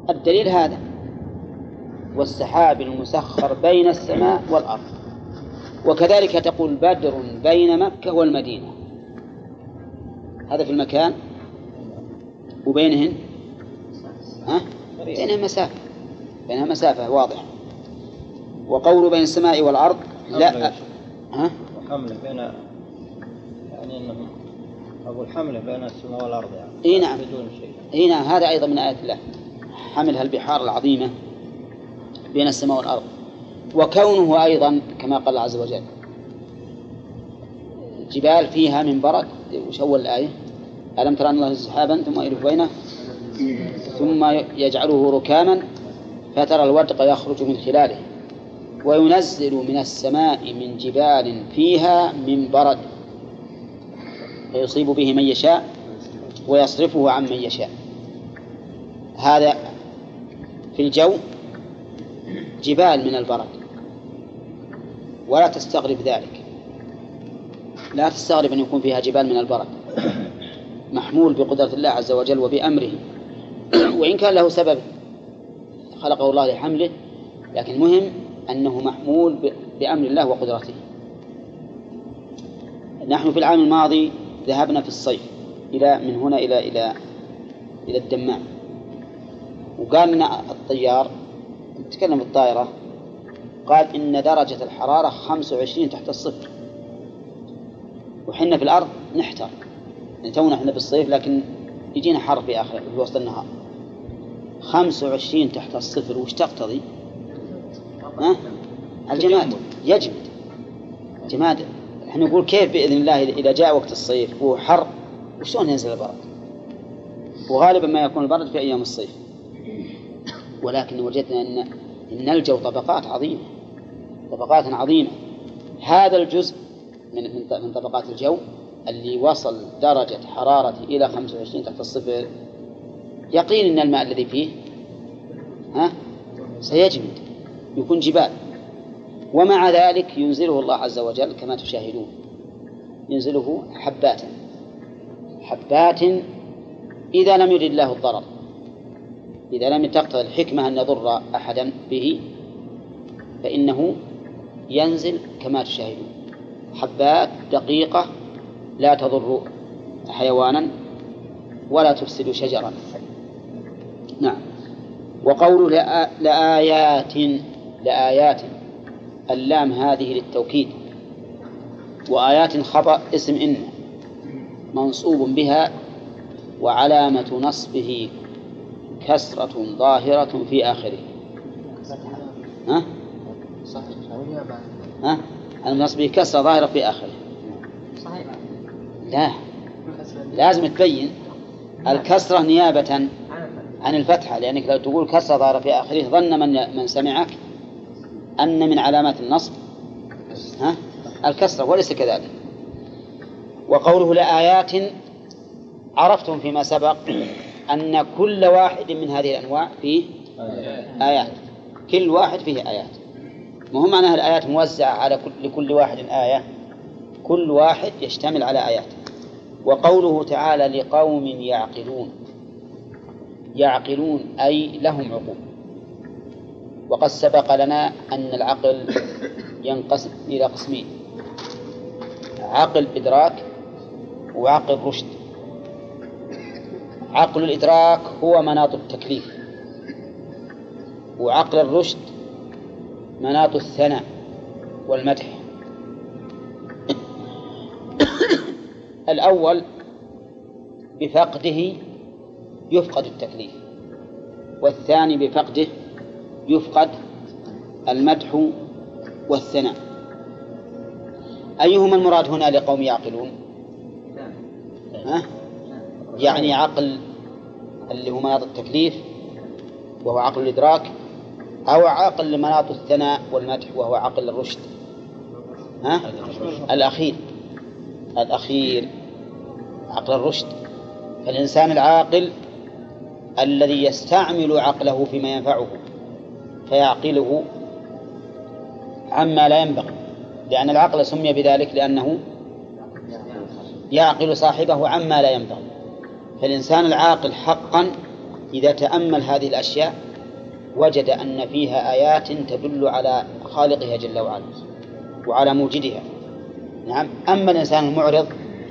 الدليل هذا، والسحاب المسخر بين السماء والأرض. وكذلك تقول بدر بين مكة والمدينة، هذا في المكان، وبينهن بينها مسافة واضحة. وقول بين السماء والأرض لا حمله بين، يعني أنه أقول حمله بين السماء والأرض يعني. إيه نعم، بدون شيء. إيه نعم، هذا أيضا من آيات الله، حملها البحار العظيمة بين السماء والأرض. وكونه أيضا كما قال الله عز وجل جبال فيها من برد. وش أول الآية؟ ألم ترى أن الله سحابا ثم يلف بينه ثم يجعله ركاما فترى الودق يخرج من خلاله وينزل من السماء من جبال فيها من برد فيصيب به من يشاء ويصرفه عن من يشاء. هذا في الجو جبال من البرد. ولا تستغرب ذلك، لا تستغرب أن يكون فيها جبال من البرد، محمول بقدرة الله عز وجل وبأمره. وإن كان له سبب خلقه الله لحمله، لكن مهم أنه محمول بأمر الله وقدرته. نحن في العام الماضي ذهبنا في الصيف من هنا إلى الدمام، وقال لنا الطيار، نتكلم بالطائرة، قال إن درجة الحرارة 25 تحت الصفر، وحنا في الأرض نحتر، يعني تونا احنا بالصيف لكن يجينا حر في وسط النهار. 25 تحت الصفر وش تقتضي؟ الجماد يجمد جماد. احنا نقول كيف بإذن الله إذا جاء وقت الصيف وهو حر وشون ينزل البرد؟ وغالبا ما يكون البرد في أيام الصيف. ولكن وجدنا إن الجو طبقات عظيمة. هذا الجزء من طبقات الجو اللي وصل درجة حرارته إلى 25 تحت الصفر يقين أن الماء الذي فيه سيجمد، يكون جبال. ومع ذلك ينزله الله عز وجل كما تشاهدون، ينزله حبات إذا لم يرد الله الضرر، إذا لم تقتضي الحكمة أن يضر أحدا به فإنه ينزل كما تشاهدون، حبات دقيقة لا تضر حيوانا ولا تفسد شجرا. نعم. وقول لآيات اللام هذه للتوكيد، وآيات خبر اسم إن منصوب بها وعلامة نصبه كسرة ظاهرة في آخره. نصبه كسرة ظاهرة في آخره. لا، لازم تبين الكسرة نيابة عن الفتحة، لأنك لو تقول كسرة ظاهرة في آخره ظن من سمعك أن من علامات النصب الكسرة، وليس كذلك. وقوله لآيات، عرفتم فيما سبق أن كل واحد من هذه الأنواع فيه آيات، كل واحد فيه آيات. مهم معناها الآيات موزعة على لكل واحد آية، كل واحد يشتمل على آيات. وقوله تعالى لقوم يعقلون أي لهم عقول. وقد سبق لنا أن العقل ينقسم إلى قسمين: عقل إدراك وعقل رشد. عقل الإدراك هو مناط التكليف، وعقل الرشد مناط الثناء والمدح. الأول بفقده يفقد التكليف، والثاني بفقده يفقد المدح والثناء. أيهما المراد هنا لقوم يعقلون؟ يعني عقل اللي هو مناط التكليف وهو عقل الإدراك، أو عقل لمناط الثناء والمدح وهو عقل الرشد؟ الأخير عقل الرشد. فالإنسان العاقل الذي يستعمل عقله فيما ينفعه فيعقله عما لا ينبغي، لأن العقل سمي بذلك لأنه يعقل صاحبه عما لا ينبغي. فالإنسان العاقل حقا إذا تأمل هذه الأشياء وجد أن فيها آيات تدل على خالقها جل وعلا وعلى موجدها. نعم. أما الإنسان المعرض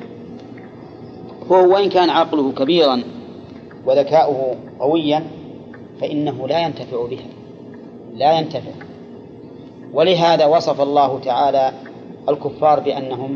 فهو وإن كان عقله كبيرا وذكاؤه قويا فإنه لا ينتفع بها، لا ينتفع. ولهذا وصف الله تعالى الكفار بأنهم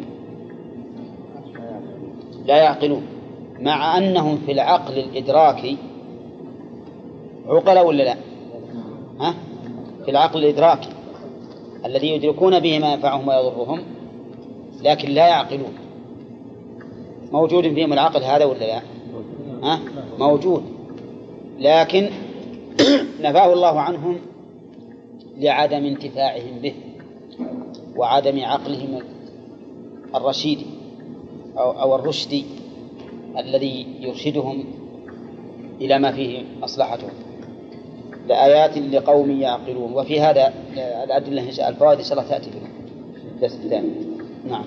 لا يعقلون، مع أنهم في العقل الإدراكي عقلا ولا لا؟ ها؟ في العقل الإدراكي الذي يدركون به ما ينفعهم ويضرهم، لكن لا يعقلون. موجود فيهم العقل هذا ولا لا؟ ها؟ موجود، لكن نفاه الله عنهم لعدم انتفاعهم به وعدم عقلهم الرشيد أو الرشدي الذي يرشدهم إلى ما فيه مصلحتهم. لآيات لقوم يعقلون. وفي هذا الأدلة الفوائد إن شاء الله تأتي في الدرس الثاني. نعم.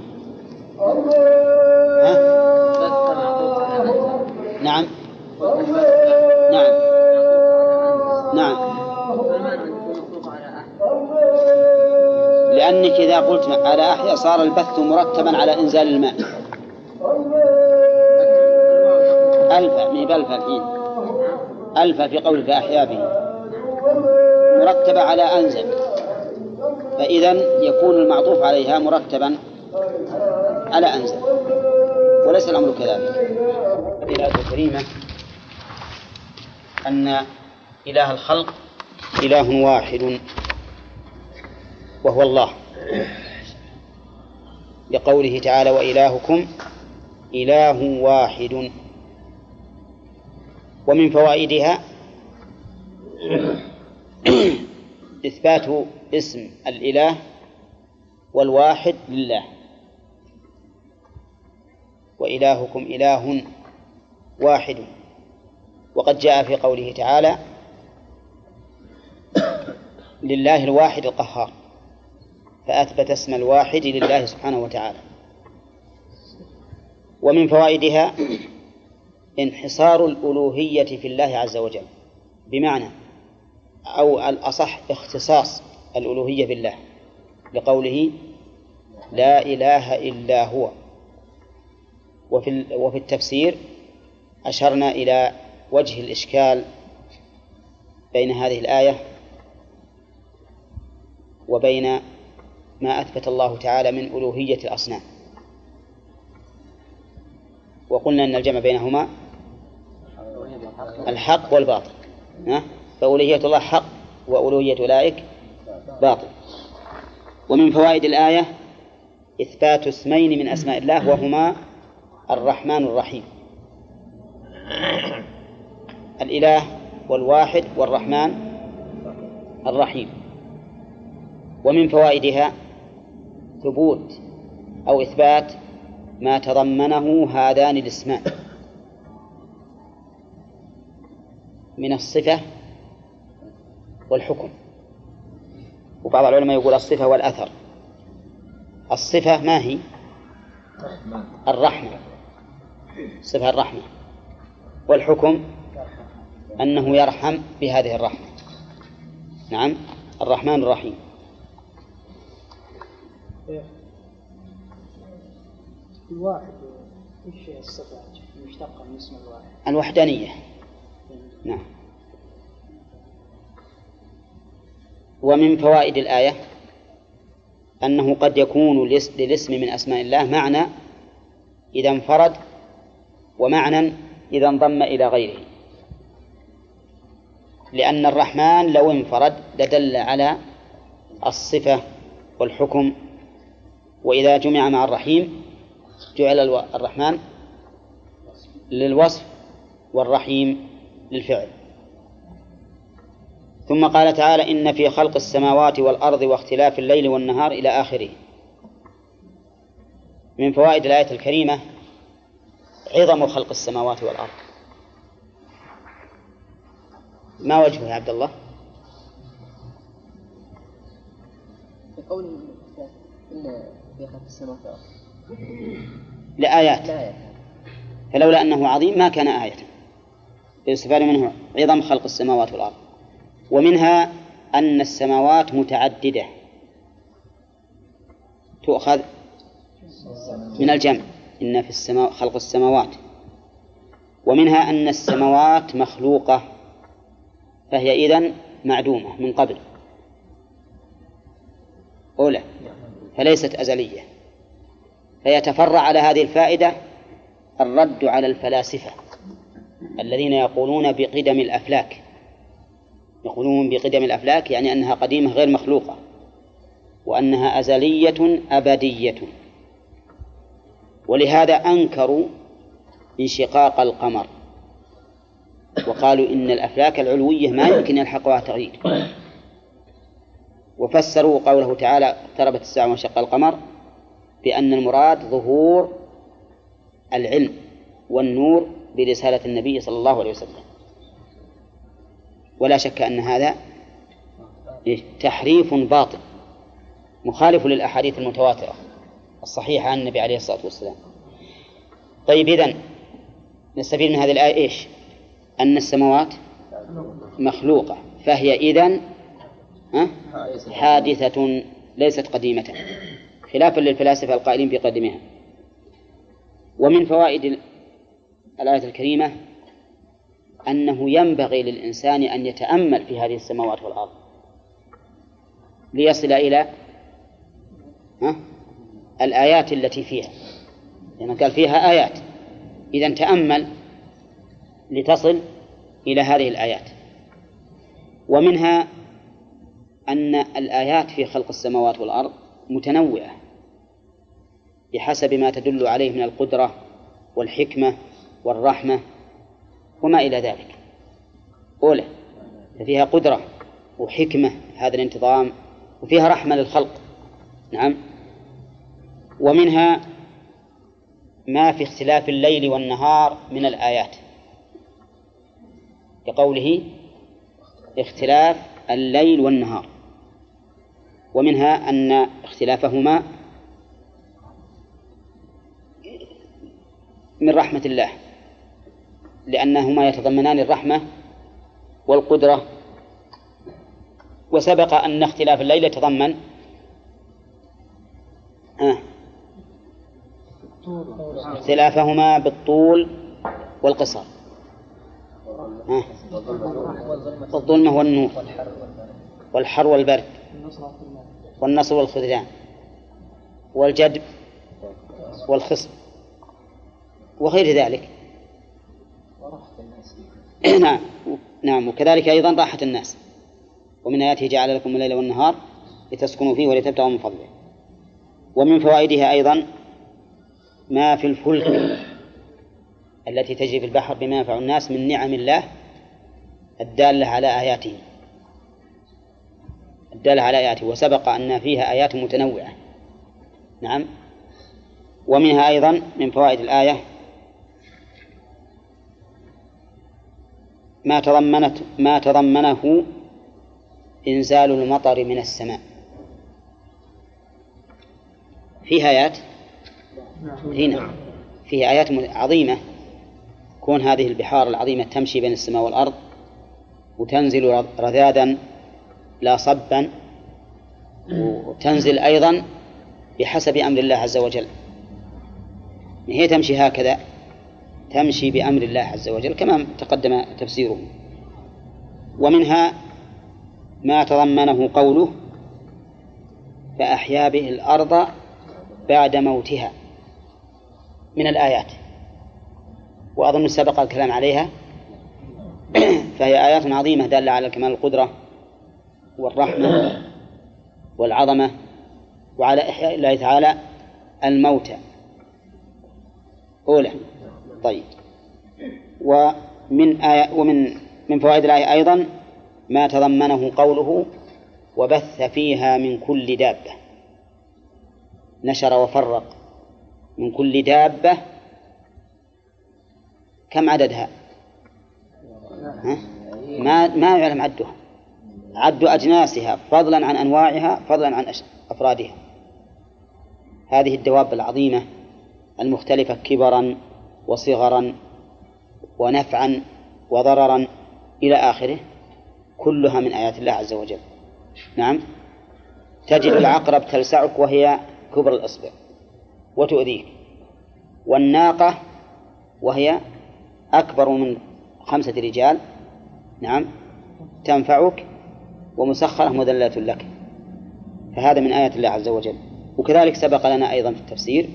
نعم. نعم. نعم. لأنك إذا قلت على أحيا صار البث مرتبا على إنزال الماء. ألف من بلف الحين ألف في قول فأحيا به مرتبة على أنزل، فإذن يكون المعطوف عليها مرتبا على أنزل، وليس الأمر كذلك. الآية الكريمة أن إله الخلق إله واحد وهو الله، لقوله تعالى وإلهكم إله واحد. ومن فوائدها إثبات اسم الإله والواحد لله، وإلهكم إله واحد. وقد جاء في قوله تعالى لله الواحد القهار، فأثبت اسم الواحد لله سبحانه وتعالى. ومن فوائدها انحصار الألوهية في الله عز وجل، بمعنى أو الأصح اختصاص الألوهية بالله، لقوله لا إله إلا هو. وفي التفسير أشرنا إلى وجه الإشكال بين هذه الآية وبين ما أثبت الله تعالى من ألوهية الأصنام، وقلنا أن الجمع بينهما الحق والباطل، فألوهية الله حق وألوهية أولئك باطل. ومن فوائد الآية إثبات اسمين من أسماء الله وهما الرحمن الرحيم، الإله والواحد والرحمن الرحيم. ومن فوائدها ثبوت أو إثبات ما تضمنه هذان الاسمان من الصفة والحكم. وبعض العلماء يقول الصفة والأثر. الصفة ما هي؟ الرحمة، صفة الرحمة. والحكم أنه يرحم بهذه الرحمة. نعم، الرحمن الرحيم. الواحد إيش الصفة المشتقة من اسم الواحد؟ الوحدانية. نعم. ومن فوائد الآية أنه قد يكون للاسم من أسماء الله معنى إذا انفرد ومعنى إذا انضم إلى غيره، لأن الرحمن لو انفرد لدل على الصفة والحكم، وإذا جمع مع الرحيم جعل الرحمن للوصف والرحيم للفعل. ثم قال تعالى إن في خلق السماوات والأرض واختلاف الليل والنهار إلى آخره. من فوائد الآية الكريمة عظم خلق السماوات والأرض. ما وجهه يا عبد الله؟ قوله إن في خلق السماوات والأرض لآيات، فلولا أنه عظيم ما كان آية. بالاستفادة منه عظم خلق السماوات والأرض. ومنها أن السماوات متعددة تؤخذ من الجمع، إن في السماء خلق السماوات. ومنها أن السماوات مخلوقة فهي إذن معدومة من قبل أولى، فليست أزلية. فيتفرع على هذه الفائدة الرد على الفلاسفة الذين يقولون بقدم الأفلاك، يقولون بقدم الأفلاك يعني أنها قديمة غير مخلوقة، وأنها أزلية أبدية. ولهذا أنكروا انشقاق القمر وقالوا إن الأفلاك العلوية ما يمكن يلحقها تغيير. وفسروا قوله تعالى اقتربت الساعة وانشق القمر بأن المراد ظهور العلم والنور برسالة النبي صلى الله عليه وسلم. ولا شك أن هذا تحريف باطل مخالف للأحاديث المتواترة الصحيحة عن النبي عليه الصلاة والسلام. طيب، إذن نستفيد من هذه الآية إيش؟ أن السماوات مخلوقة فهي إذن حادثة ليست قديمة، خلافا للفلاسفة القائلين بقدمها. ومن فوائد الآية الكريمة أنه ينبغي للإنسان أن يتأمل في هذه السماوات والأرض ليصل إلى الآيات التي فيها، لأنه قال فيها آيات، إذن تأمل لتصل إلى هذه الآيات. ومنها أن الآيات في خلق السماوات والأرض متنوعة بحسب ما تدل عليه من القدرة والحكمة والرحمة وما إلى ذلك. أولى ففيها قدرة وحكمة هذا الانتظام، وفيها رحمة للخلق. نعم. ومنها ما في اختلاف الليل والنهار من الآيات كقوله اختلاف الليل والنهار. ومنها أن اختلافهما من رحمة الله لأنهما يتضمنان الرحمة والقدرة. وسبق أن اختلاف الليل يتضمن اختلافهما بالطول والقصر، الظلمة والنور والحر والبرد والنصر والخذلان والجدب والخصب وغير ذلك. نعم. وكذلك أيضا راحة الناس. ومن آياته جعل لكم الليل والنهار لتسكنوا فيه ولتبتغوا من فضله. ومن فوائدها أيضا ما في الفلك التي تجري في البحر بما ينفع الناس من نعم الله الدالة على آياته وسبق أن فيها آيات متنوعة. نعم. ومنها أيضا من فوائد الآية ما تضمنه إنزال المطر من السماء. فيها آيات هنا، فيها آيات عظيمة. كون هذه البحار العظيمة تمشي بين السماء والأرض وتنزل رذاذا لا صبا، وتنزل أيضا بحسب أمر الله عز وجل. هي تمشي هكذا، تمشي بأمر الله عز وجل كما تقدم تفسيره. ومنها ما تضمنه قوله فأحيا به الأرض بعد موتها من الآيات، وأظن سبق الكلام عليها. فهي آيات عظيمة دالة على كمال القدرة والرحمة والعظمة وعلى إحياء الله تعالى الموتى. أولى. طيب. ومن فوائد الآية أيضا ما تضمنه قوله وبث فيها من كل دابة. نشر وفرق من كل دابة. كم عددها؟ ما يعلم عدها، عد أجناسها فضلا عن أنواعها فضلا عن أفرادها. هذه الدواب العظيمة المختلفة كبرا وصغرا ونفعا وضررا إلى آخره، كلها من آيات الله عز وجل. نعم. تجد العقرب تلسعك وهي كبر الإصبع وتؤذيك، والناقة وهي أكبر من 5 رجال، نعم، تنفعك ومسخرة مذلة لك. فهذا من آيات الله عز وجل. وكذلك سبق لنا أيضا في التفسير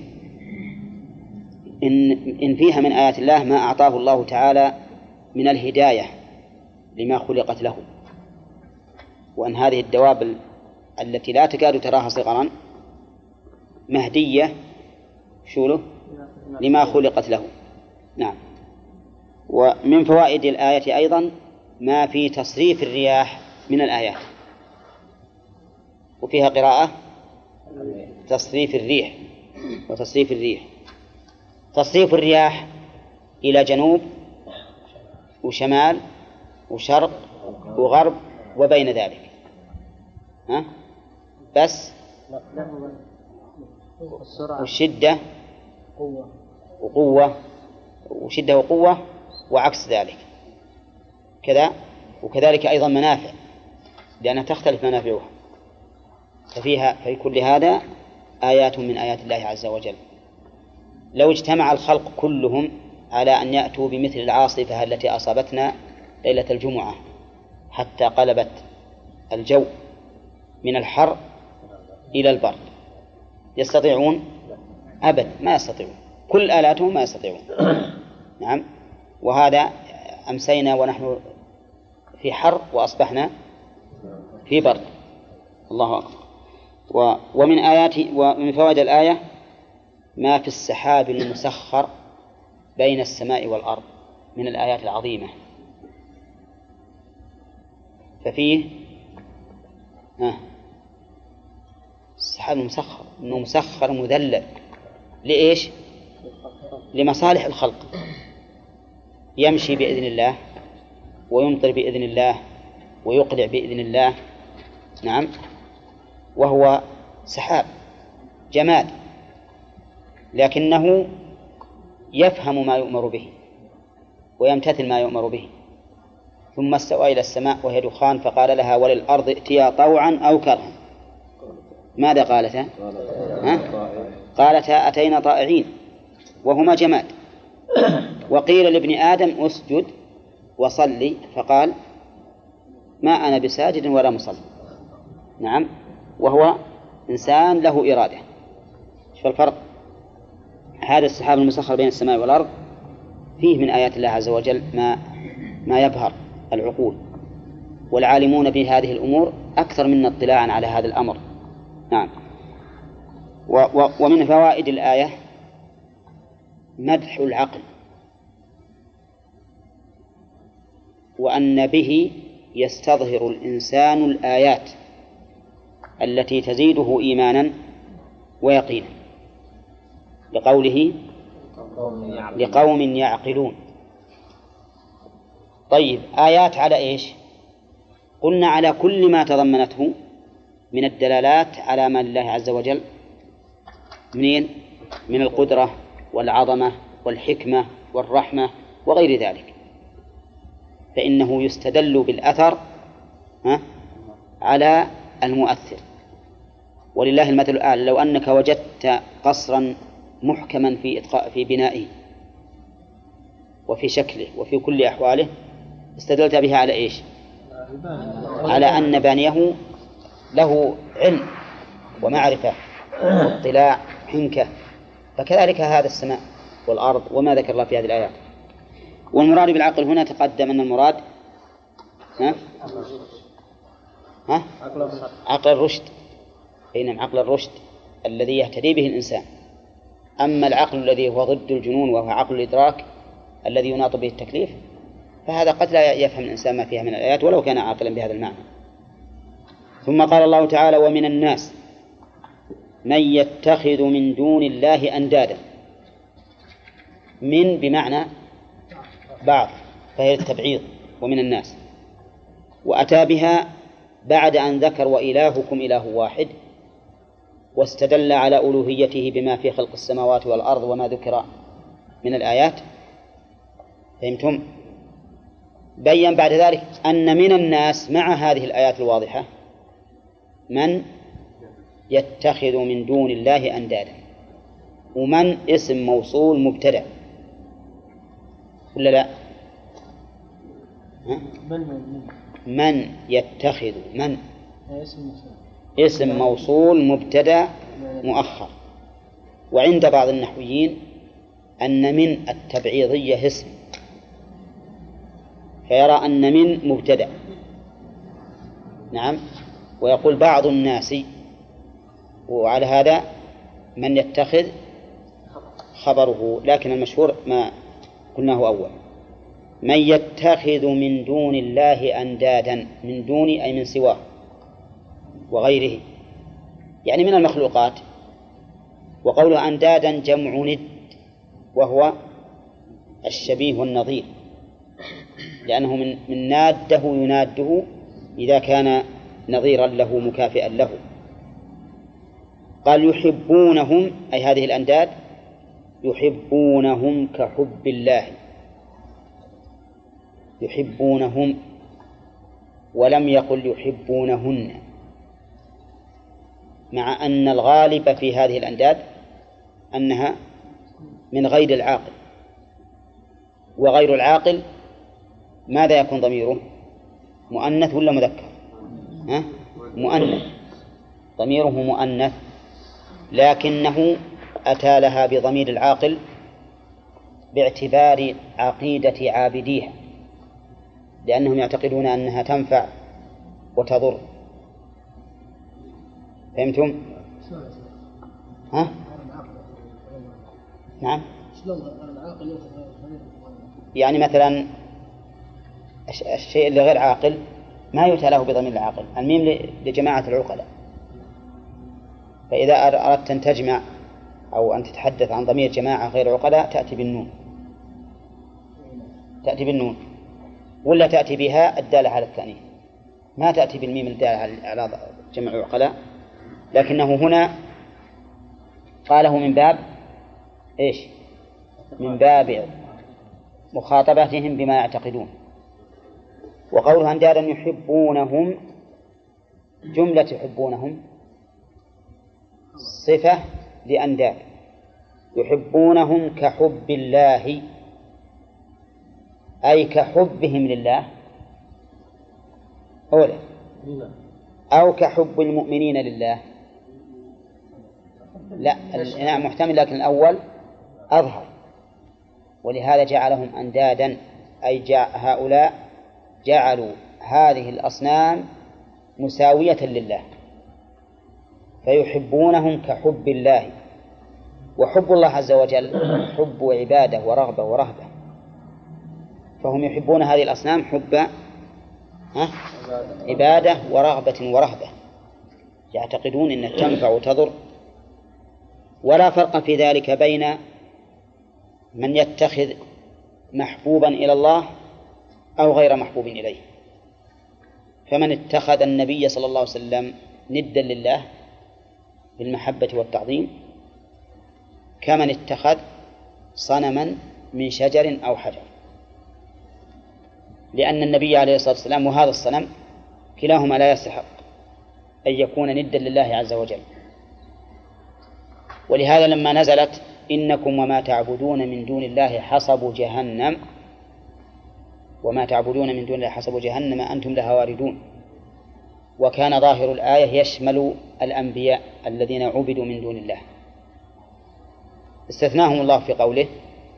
إن فيها من آيات الله ما أعطاه الله تعالى من الهداية لما خلقت له، وأن هذه الدواب التي لا تكاد تراها صغرا مهدية شوله لما خلقت له. نعم. ومن فوائد الآية أيضا ما في تصريف الرياح من الآيات، وفيها قراءة تصريف الريح وتصريف الريح. تصريف الرياح إلى جنوب وشمال وشرق وغرب وبين ذلك، ها؟ بس والشدة وقوة، وشدة وقوة وعكس ذلك كذا. وكذلك أيضا منافع، لأنها تختلف منافعها. ففيها في كل هذا آيات من آيات الله عز وجل. لو اجتمع الخلق كلهم على أن يأتوا بمثل العاصفة التي أصابتنا ليلة الجمعة حتى قلبت الجو من الحر إلى البرد، يستطيعون؟ أبد ما يستطيعون، كل آلاتهم ما يستطيعون. نعم. وهذا أمسينا ونحن في حر وأصبحنا في برد. الله أكبر. ومن فوائد الآية ما في السحاب المسخر بين السماء والأرض من الآيات العظيمة. ففيه السحاب المسخر، إنه مسخر مذلل لإيش؟ لمصالح الخلق، يمشي بإذن الله ويمطر بإذن الله ويقلع بإذن الله. نعم. وهو سحاب جماد، لكنه يفهم ما يؤمر به ويمتثل ما يؤمر به. ثم استوى إلى السماء وهي دخان فقال لها وللأرض ائتيا طوعا أو كرها. ماذا قالتا؟ قالتا أتينا طائعين، وهما جماد. وقيل لابن آدم اسجد وصلي فقال ما أنا بساجد ولا مصلي. نعم. وهو إنسان له إرادة. شوف الفرق. هذا السحاب المسخر بين السماء والأرض فيه من آيات الله عز وجل ما يبهر العقول، والعالمون بهذه الأمور أكثر منا اطلاعا على هذا الأمر. نعم. ومن فوائد الآية مدح العقل، وأن به يستظهر الإنسان الآيات التي تزيده إيمانا ويقينا، لقوم يعقلون. طيب، آيات على إيش؟ قلنا على كل ما تضمنته من الدلالات على ما لله عز وجل من القدرة والعظمة والحكمة والرحمة وغير ذلك، فإنه يستدل بالأثر على المؤثر. ولله المثل الأعلى. لو أنك وجدت قصرا محكما في بنائه وفي شكله وفي كل أحواله، استدلت بها على إيش؟ على أن بانيه له علم ومعرفة واطلاع حنكة. فكذلك هذا السماء والأرض وما ذكر الله في هذه الآيات. والمراد بالعقل هنا تقدم أن المراد عقل الرشد. نعم، عقل الرشد الذي يهتدي به الإنسان. أما العقل الذي هو ضد الجنون وهو عقل الإدراك الذي يناط به التكليف، فهذا قد لا يفهم الإنسان ما فيها من الآيات ولو كان عاقلا بهذا المعنى. ثم قال الله تعالى ومن الناس من يتخذ من دون الله أندادا. من بمعنى بعض، فهي التبعيض. ومن الناس، وأتى بها بعد أن ذكر وإلهكم إله واحد، واستدل على ألوهيته بما في خلق السماوات والأرض وما ذكر من الآيات. فهمتم؟ بين بعد ذلك أن من الناس مع هذه الآيات الواضحة من يتخذ من دون الله أندادا، ومن اسم موصول مبتدأ ولا لا؟ من يتخذ من اسم موصول مبتدأ مؤخر. وعند بعض النحويين أن من التبعيضية اسم، فيرى أن من مبتدأ. نعم. ويقول بعض الناس، وعلى هذا من يتخذ خبره، لكن المشهور ما قلناه أول، من يتخذ من دون الله أندادا، من دون أي من سواه وغيره، يعني من المخلوقات. وقوله أندادا جمع ند، وهو الشبيه والنظير، لأنه من ناده يناده إذا كان نظيرا له مكافئا له. قال يحبونهم، أي هذه الأنداد يحبونهم كحب الله، يحبونهم، ولم يقل يحبونهن، مع أن الغالب في هذه الأنداد أنها من غير العاقل، وغير العاقل ماذا يكون ضميره؟ مؤنث ولا مذكر؟ مؤنث، ضميره مؤنث، لكنه أتى لها بضمير العاقل باعتبار عقيدة عابديها، لأنهم يعتقدون أنها تنفع وتضر. فهمتم؟ نعم. يعني مثلا الشيء اللي غير عاقل ما يؤتى له بضمير العاقل، الميم لجماعة العقلاء، فإذا أردت أن تجمع أو أن تتحدث عن ضمير جماعة غير عقلاء تأتي بالنون، تأتي بالنون، ولا تأتي بها الدالة على التأنيث، ما تأتي بالميم الدالة على جمع العقلاء. لكنه هنا قاله من باب إيش؟ من باب مخاطبتهم بما يعتقدون. وقولها أندادا يحبونهم، جملة يحبونهم صفة لأنداد، يحبونهم كحب الله، أي كحبهم لله، أولا، أو كحب المؤمنين لله. لا، نعم محتمل، لكن الأول أظهر، ولهذا جعلهم أندادا، أي هؤلاء جعلوا هذه الأصنام مساوية لله، فيحبونهم كحب الله. وحب الله عز وجل حب عبادة ورغبة ورهبة، فهم يحبون هذه الأصنام حب عبادة ورغبة ورهبة، يعتقدون أنها تنفع وتضر. ولا فرق في ذلك بين من يتخذ محبوبا إلى الله أو غير محبوب إليه. فمن اتخذ النبي صلى الله عليه وسلم ندا لله بالمحبة والتعظيم كمن اتخذ صنما من شجر أو حجر، لأن النبي عليه الصلاة والسلام وهذا الصنم كلاهما لا يستحق أن يكون ندا لله عز وجل. ولهذا لما نزلت إنكم وما تعبدون من دون الله حصب جهنم، وما تعبدون من دون الله حصب جهنم أنتم لها واردون، وكان ظاهر الآية يشمل الأنبياء الذين عبدوا من دون الله، استثناهم الله في قوله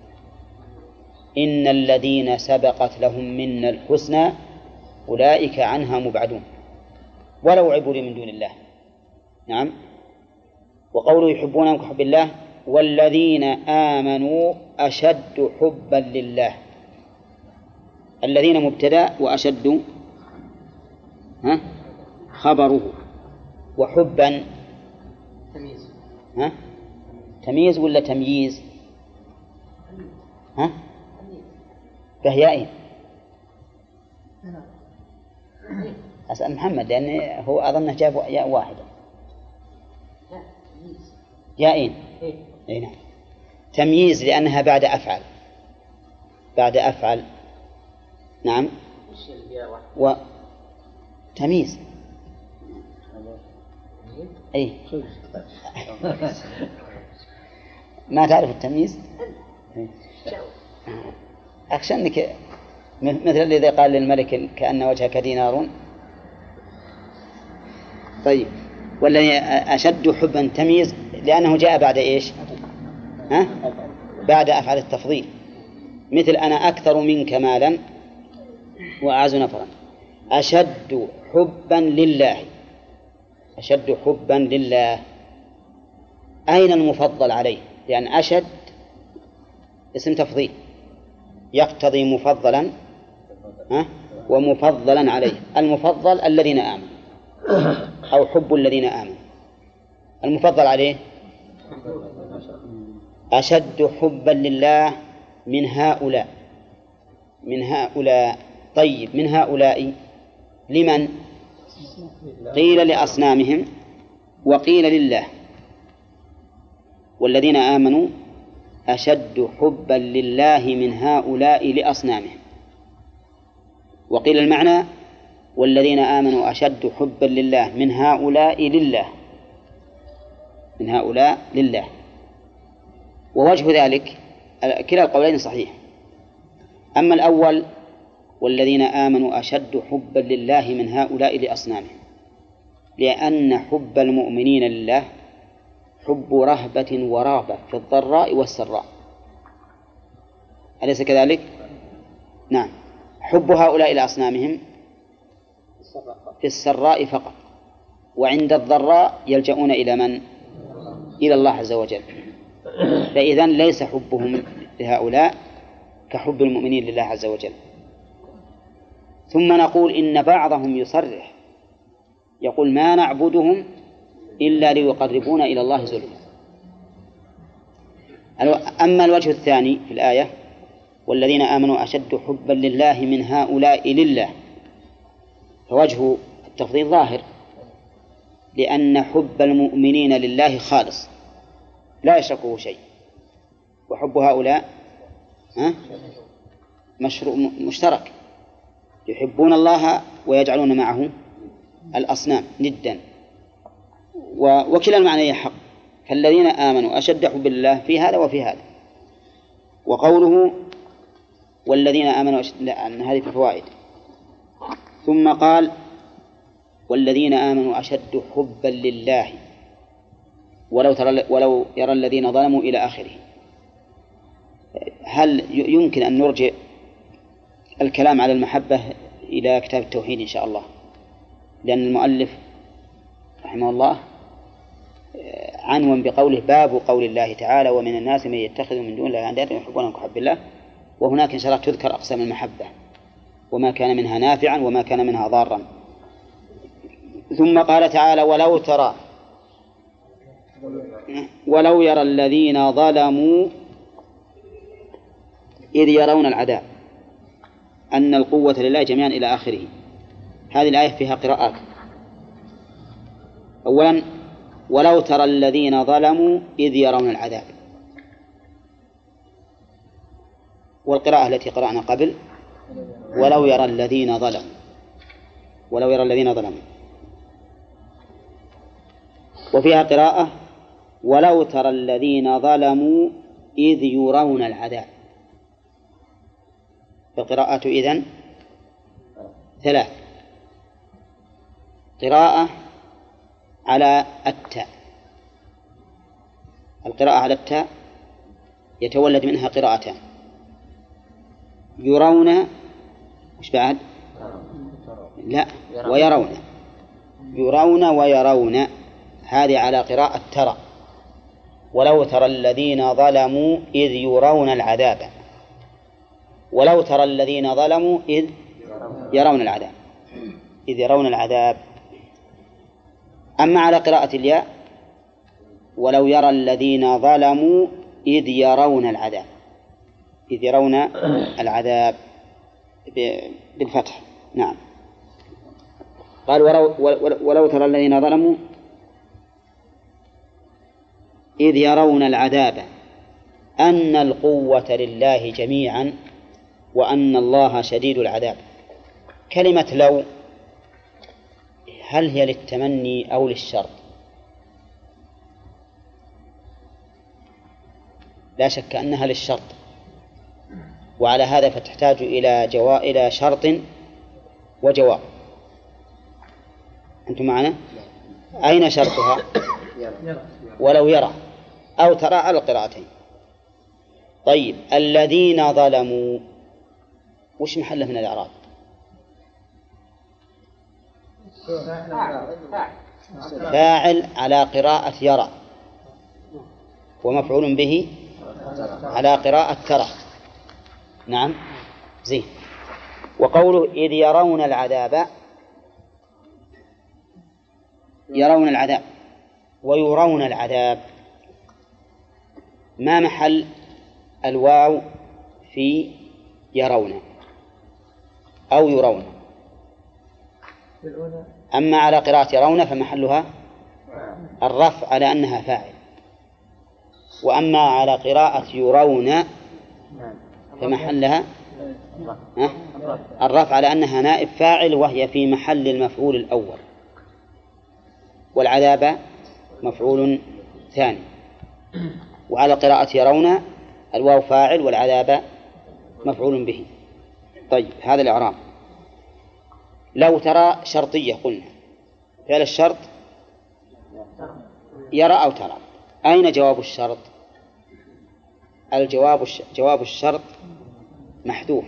إن الذين سبقت لهم منا الحسنى أولئك عنها مبعدون، ولو عبدوا من دون الله. نعم. وقوله يحبونهم كحب الله، والذين آمنوا أشد حبا لله، الذين مبتدأ وأشد خبره، وحبا تمييز ولا تمييز؟ فهيائين. أسأل محمد لأن هو أظنه جاب ياء واحدة. يائين. نعم. تمييز لأنها بعد أفعل، بعد أفعل، نعم. وتمييز أي ما تعرف التمييز؟ أخشى أنك مثل الذي قال للملك كأن وجهك دينار. طيب، والذي أشد حبا تمييز لأنه جاء بعد إيش؟ ها؟ بعد أفعال التفضيل، مثل أنا أكثر منك مالا وأعز نفرا. أشد حبا لله، أشد حبا لله. أين المفضل عليه؟ لأن أشد اسم تفضيل يقتضي مفضلا ومفضلا عليه. المفضل الذين آمنوا أو حب الذين آمنوا، المفضل عليه أشد حبا لله من هؤلاء، من هؤلاء. طيب، من هؤلاء لمن؟ قيل لأصنامهم وقيل لله. والذين آمنوا أشد حبا لله من هؤلاء لأصنامهم. وقيل المعنى والذين آمنوا أشد حبا لله من هؤلاء لله، من هؤلاء لله. ووجه ذلك كلا القولين صحيح. أما الأول والذين آمنوا أشد حبا لله من هؤلاء لأصنامهم، لأن حب المؤمنين لله حب رهبة ورهبة في الضراء والسراء، أليس كذلك؟ نعم. حب هؤلاء لأصنامهم في السراء فقط، وعند الضراء يلجؤون إلى من؟ إلى الله عز وجل. فإذن ليس حبهم لهؤلاء كحب المؤمنين لله عز وجل. ثم نقول إن بعضهم يصرح يقول ما نعبدهم إلا ليقربونا إلى الله زلفى. أما الوجه الثاني في الآية والذين آمنوا أشد حبا لله من هؤلاء لله، فوجه التفضيل ظاهر، لأن حب المؤمنين لله خالص لا يشركه شيء، وحب هؤلاء مشترك، يحبون الله ويجعلون معه الأصنام ندا، وكلا المعنى حق. فالذين آمنوا أشد حب الله في هذا وفي هذا. وقوله والذين آمنوا لأن هذه الفوائد. ثم قال والذين آمنوا أشد حبا لله ولو يرى الذين ظلموا إلى آخره. هل يمكن أن نرجع الكلام على المحبة إلى كتاب التوحيد إن شاء الله؟ لأن المؤلف رحمه الله عنوان بقوله باب قول الله تعالى ومن الناس من يتخذ من دون الله أندادا يحبونهم كحب الله. وهناك إن شاء الله تذكر أقسام المحبة وما كان منها نافعا وما كان منها ضارا. ثم قال تعالى ولو يرى الذين ظلموا إذ يرون العذاب أن القوة لله جميعا إلى آخره. هذه الآية فيها قراءات. أولا ولو ترى الذين ظلموا إذ يرون العذاب، والقراءة التي قرأنا قبل ولو يرى الذين ظلموا، ولو يرى الذين ظلموا. وفيها قراءة ولو ترى الذين ظلموا إذ يرون العذاب. فالقراءة إذن ثلاث: قراءة على التاء، القراءة على التاء يتولد منها قراءتان: يرون وش بعد؟ لا، ويرون. يرون ويرون، هذه على قراءة ترى. ولو ترى الذين ظلموا إذ يرون العذاب، ولو ترى الذين ظلموا إذ يرون العذاب، إذ يرون العذاب. أما على قراءة الياء ولو يرى الذين ظلموا إذ يرون العذاب، إذ يرون العذاب بالفتح. نعم. قال ولو ترى الذين ظلموا إذ يرون العذاب أن القوة لله جميعا وأن الله شديد العذاب. كلمة لو هل هي للتمني أو للشرط؟ لا شك أنها للشرط، وعلى هذا فتحتاج إلى شرط وجواب. أنتم معنا؟ أين شرطها؟ ولو يرى أو ترى على القراءتين. طيب الذين ظلموا وش محله من الإعراب؟ فاعل على قراءة يرى، ومفعول به على قراءة ترى. نعم زين. وقوله إذ يرون العذاب، يرون العذاب ويرون العذاب، ما محل الواو في يرون أو يرون؟ أما على قراءة يرون فمحلها الرفع على أنها فاعل، وأما على قراءة يرون فمحلها الرفع على أنها نائب فاعل، وهي في محل المفعول الأول، والعذاب مفعول ثاني. وعلى قراءة يرون الواو فاعل والعذاب مفعول به. طيب هذا الإعراب. لو ترى شرطية، قلنا فعل الشرط يرى أو ترى. أين جواب الشرط؟ جواب الشرط محذوف،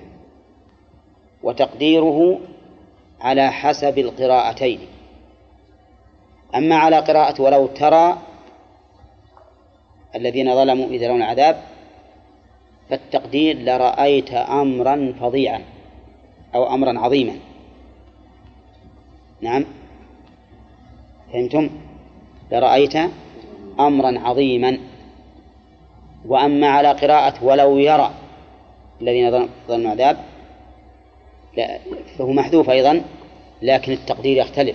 وتقديره على حسب القراءتين. أما على قراءة ولو ترى الذين ظلموا إذ يرون العذاب فالتقدير لرأيت أمرا فظيعا أو أمرا عظيما. نعم فهمتم؟ لرأيت أمرا عظيما. وأما على قراءة ولو يرى الذين ظلموا العذاب فهو محذوف أيضا، لكن التقدير يختلف.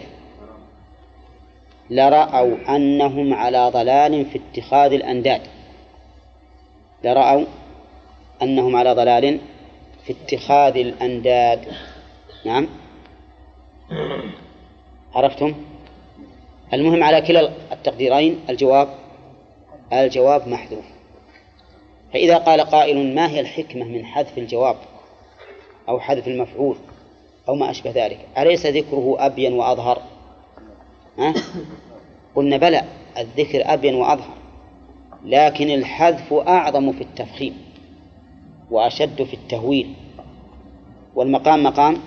لرأوا أنهم على ضلال في اتخاذ الأنداد. لرأوا أنهم على ضلال في اتخاذ الأنداد. نعم عرفتم؟ المهم على كلا التقديرين الجواب محذوف. فإذا قال قائل ما هي الحكمة من حذف الجواب أو حذف المفعول أو ما أشبه ذلك، أليس ذكره أبين وأظهر؟ قلنا بلى، الذكر أبين وأظهر، لكن الحذف أعظم في التفخيم وأشد في التهويل، والمقام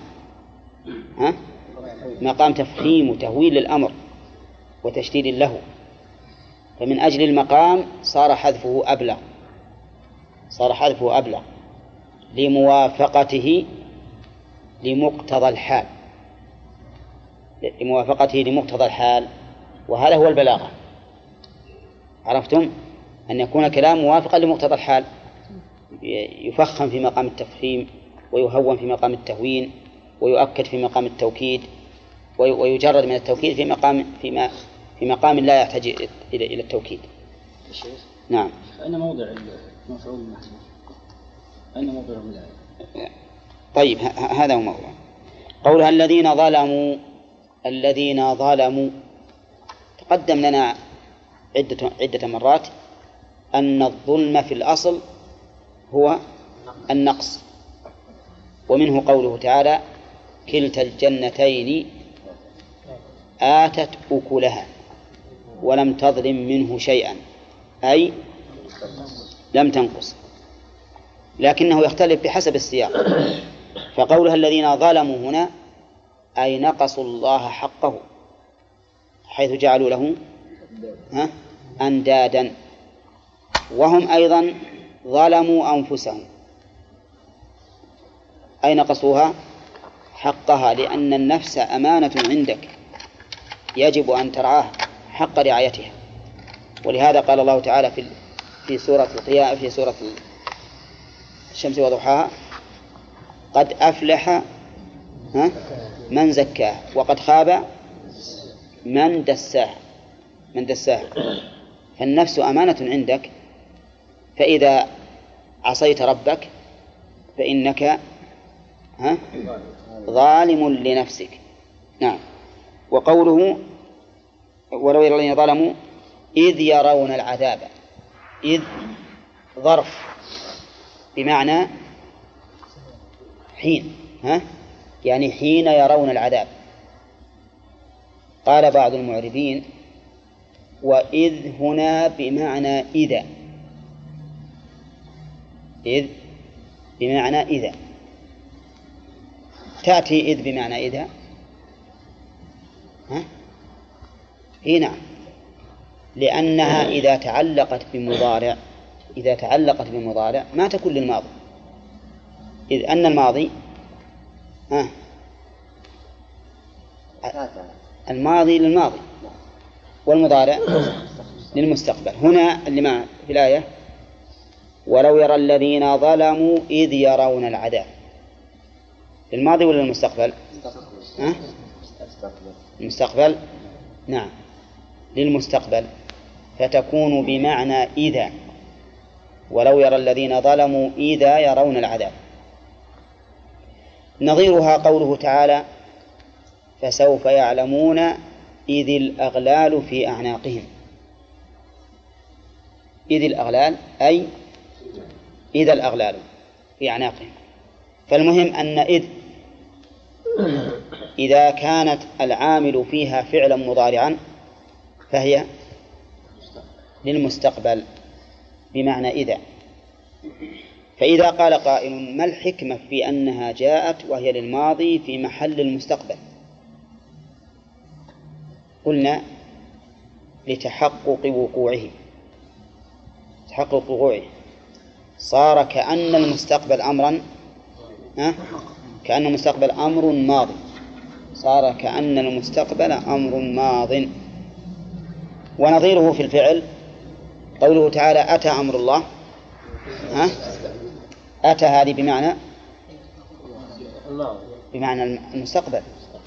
مقام تفخيم وتهويل للأمر وتشديد له، فمن أجل المقام صار حذفه أبلغ لموافقته لمقتضى الحال، وهذا هو البلاغة. عرفتم؟ أن يكون كلام موافقا لمقتضى الحال، يفخم في مقام التفخيم ويهون في مقام التهوين ويؤكد في مقام التوكيد ويجرد من التوكيد في مقام لا يحتاج إلى التوكيد. نعم. أين موضع المفعول المحذوف؟ أين موضعه من الآية؟ طيب هذا هو موضوع قولها الذين ظلموا. تقدم لنا عدة مرات أن الظلم في الأصل هو النقص، ومنه قوله تعالى كلتا الجنتين آتت أكلها ولم تظلم منه شيئا، أي لم تنقص، لكنه يختلف بحسب السياق. فقولها الذين ظلموا هنا أي نقصوا الله حقه، حيث جعلوا له أندادا، وهم أيضا ظلموا أنفسهم أي نقصوها حقها، لأن النفس أمانة عندك يجب أن ترعاها حق رعايتها. ولهذا قال الله تعالى في سورة الشمس وضحاها قد أفلح من زكاها وقد خاب من دساها. فالنفس أمانة عندك، فإذا عصيت ربك فإنك ها؟ ظالم لنفسك. نعم. وقوله ولو يرى الذين ظلموا إذ يرون العذاب، إذ ظرف بمعنى حين، ها؟ يعني حين يرون العذاب. قال بعض المعربين وإذ هنا بمعنى إذا، إذ بمعنى إذا، تأتي إذ بمعنى إذا، ها؟ إيه نعم، لأنها إذا تعلقت بمضارع ما تكون للماضي، إذ أن الماضي الماضي للماضي والمضارع للمستقبل. هنا اللي ما في الآية ولو يرى الذين ظلموا إذ يرون العذاب، للماضي ولا للمستقبل؟ المستقبل، نعم للمستقبل، فتكون بمعنى إذا، ولو يرى الذين ظلموا إذا يرون العذاب. نظيرها قوله تعالى فسوف يعلمون إذ الأغلال في أعناقهم. إذ الأغلال أي إذا الأغلال في أعناقهم. فالمهم أن إذ إذا كانت العامل فيها فعلا مضارعا فهي للمستقبل بمعنى إذا. فإذا قال قائل ما الحكمة في أنها جاءت وهي للماضي في محل المستقبل؟ قلنا لتحقق وقوعه، تحقق وقوعه، صار كأن المستقبل أمرا، كأن المستقبل أمر ماضي، صار كأن المستقبل أمر ماض. ونظيره في الفعل قوله تعالى أتى أمر الله، أتى هذه بمعنى المستقبل،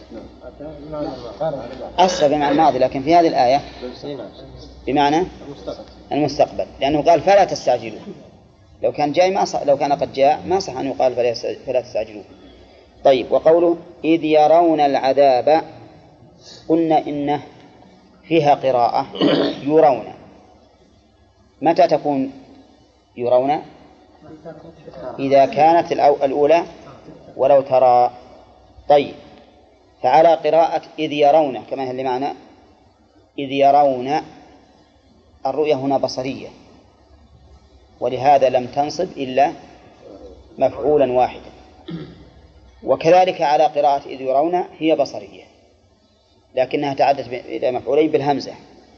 أصلا بمعنى الماضي، لكن في هذه الآية بمعنى المستقبل، لأنه قال فلا تستعجلوا. لو كان جاي ما صح، لو كان قد جاء ما صح أن يقال فلا تستعجلوا. طيب، وقوله إذ يرون العذاب، قلنا إنه فيها قراءة يرون. متى تكون يرون؟ إذا كانت الأولى ولو ترى. طيب، فعلى قراءة إذ يرون كما هي اللي معنا، إذ يرون الرؤية هنا بصرية، ولهذا لم تنصب إلا مفعولا واحدا. وكذلك على قراءة إذ يرون هي بصرية، لكنها تعدت إلى مفعولين بالهمزة،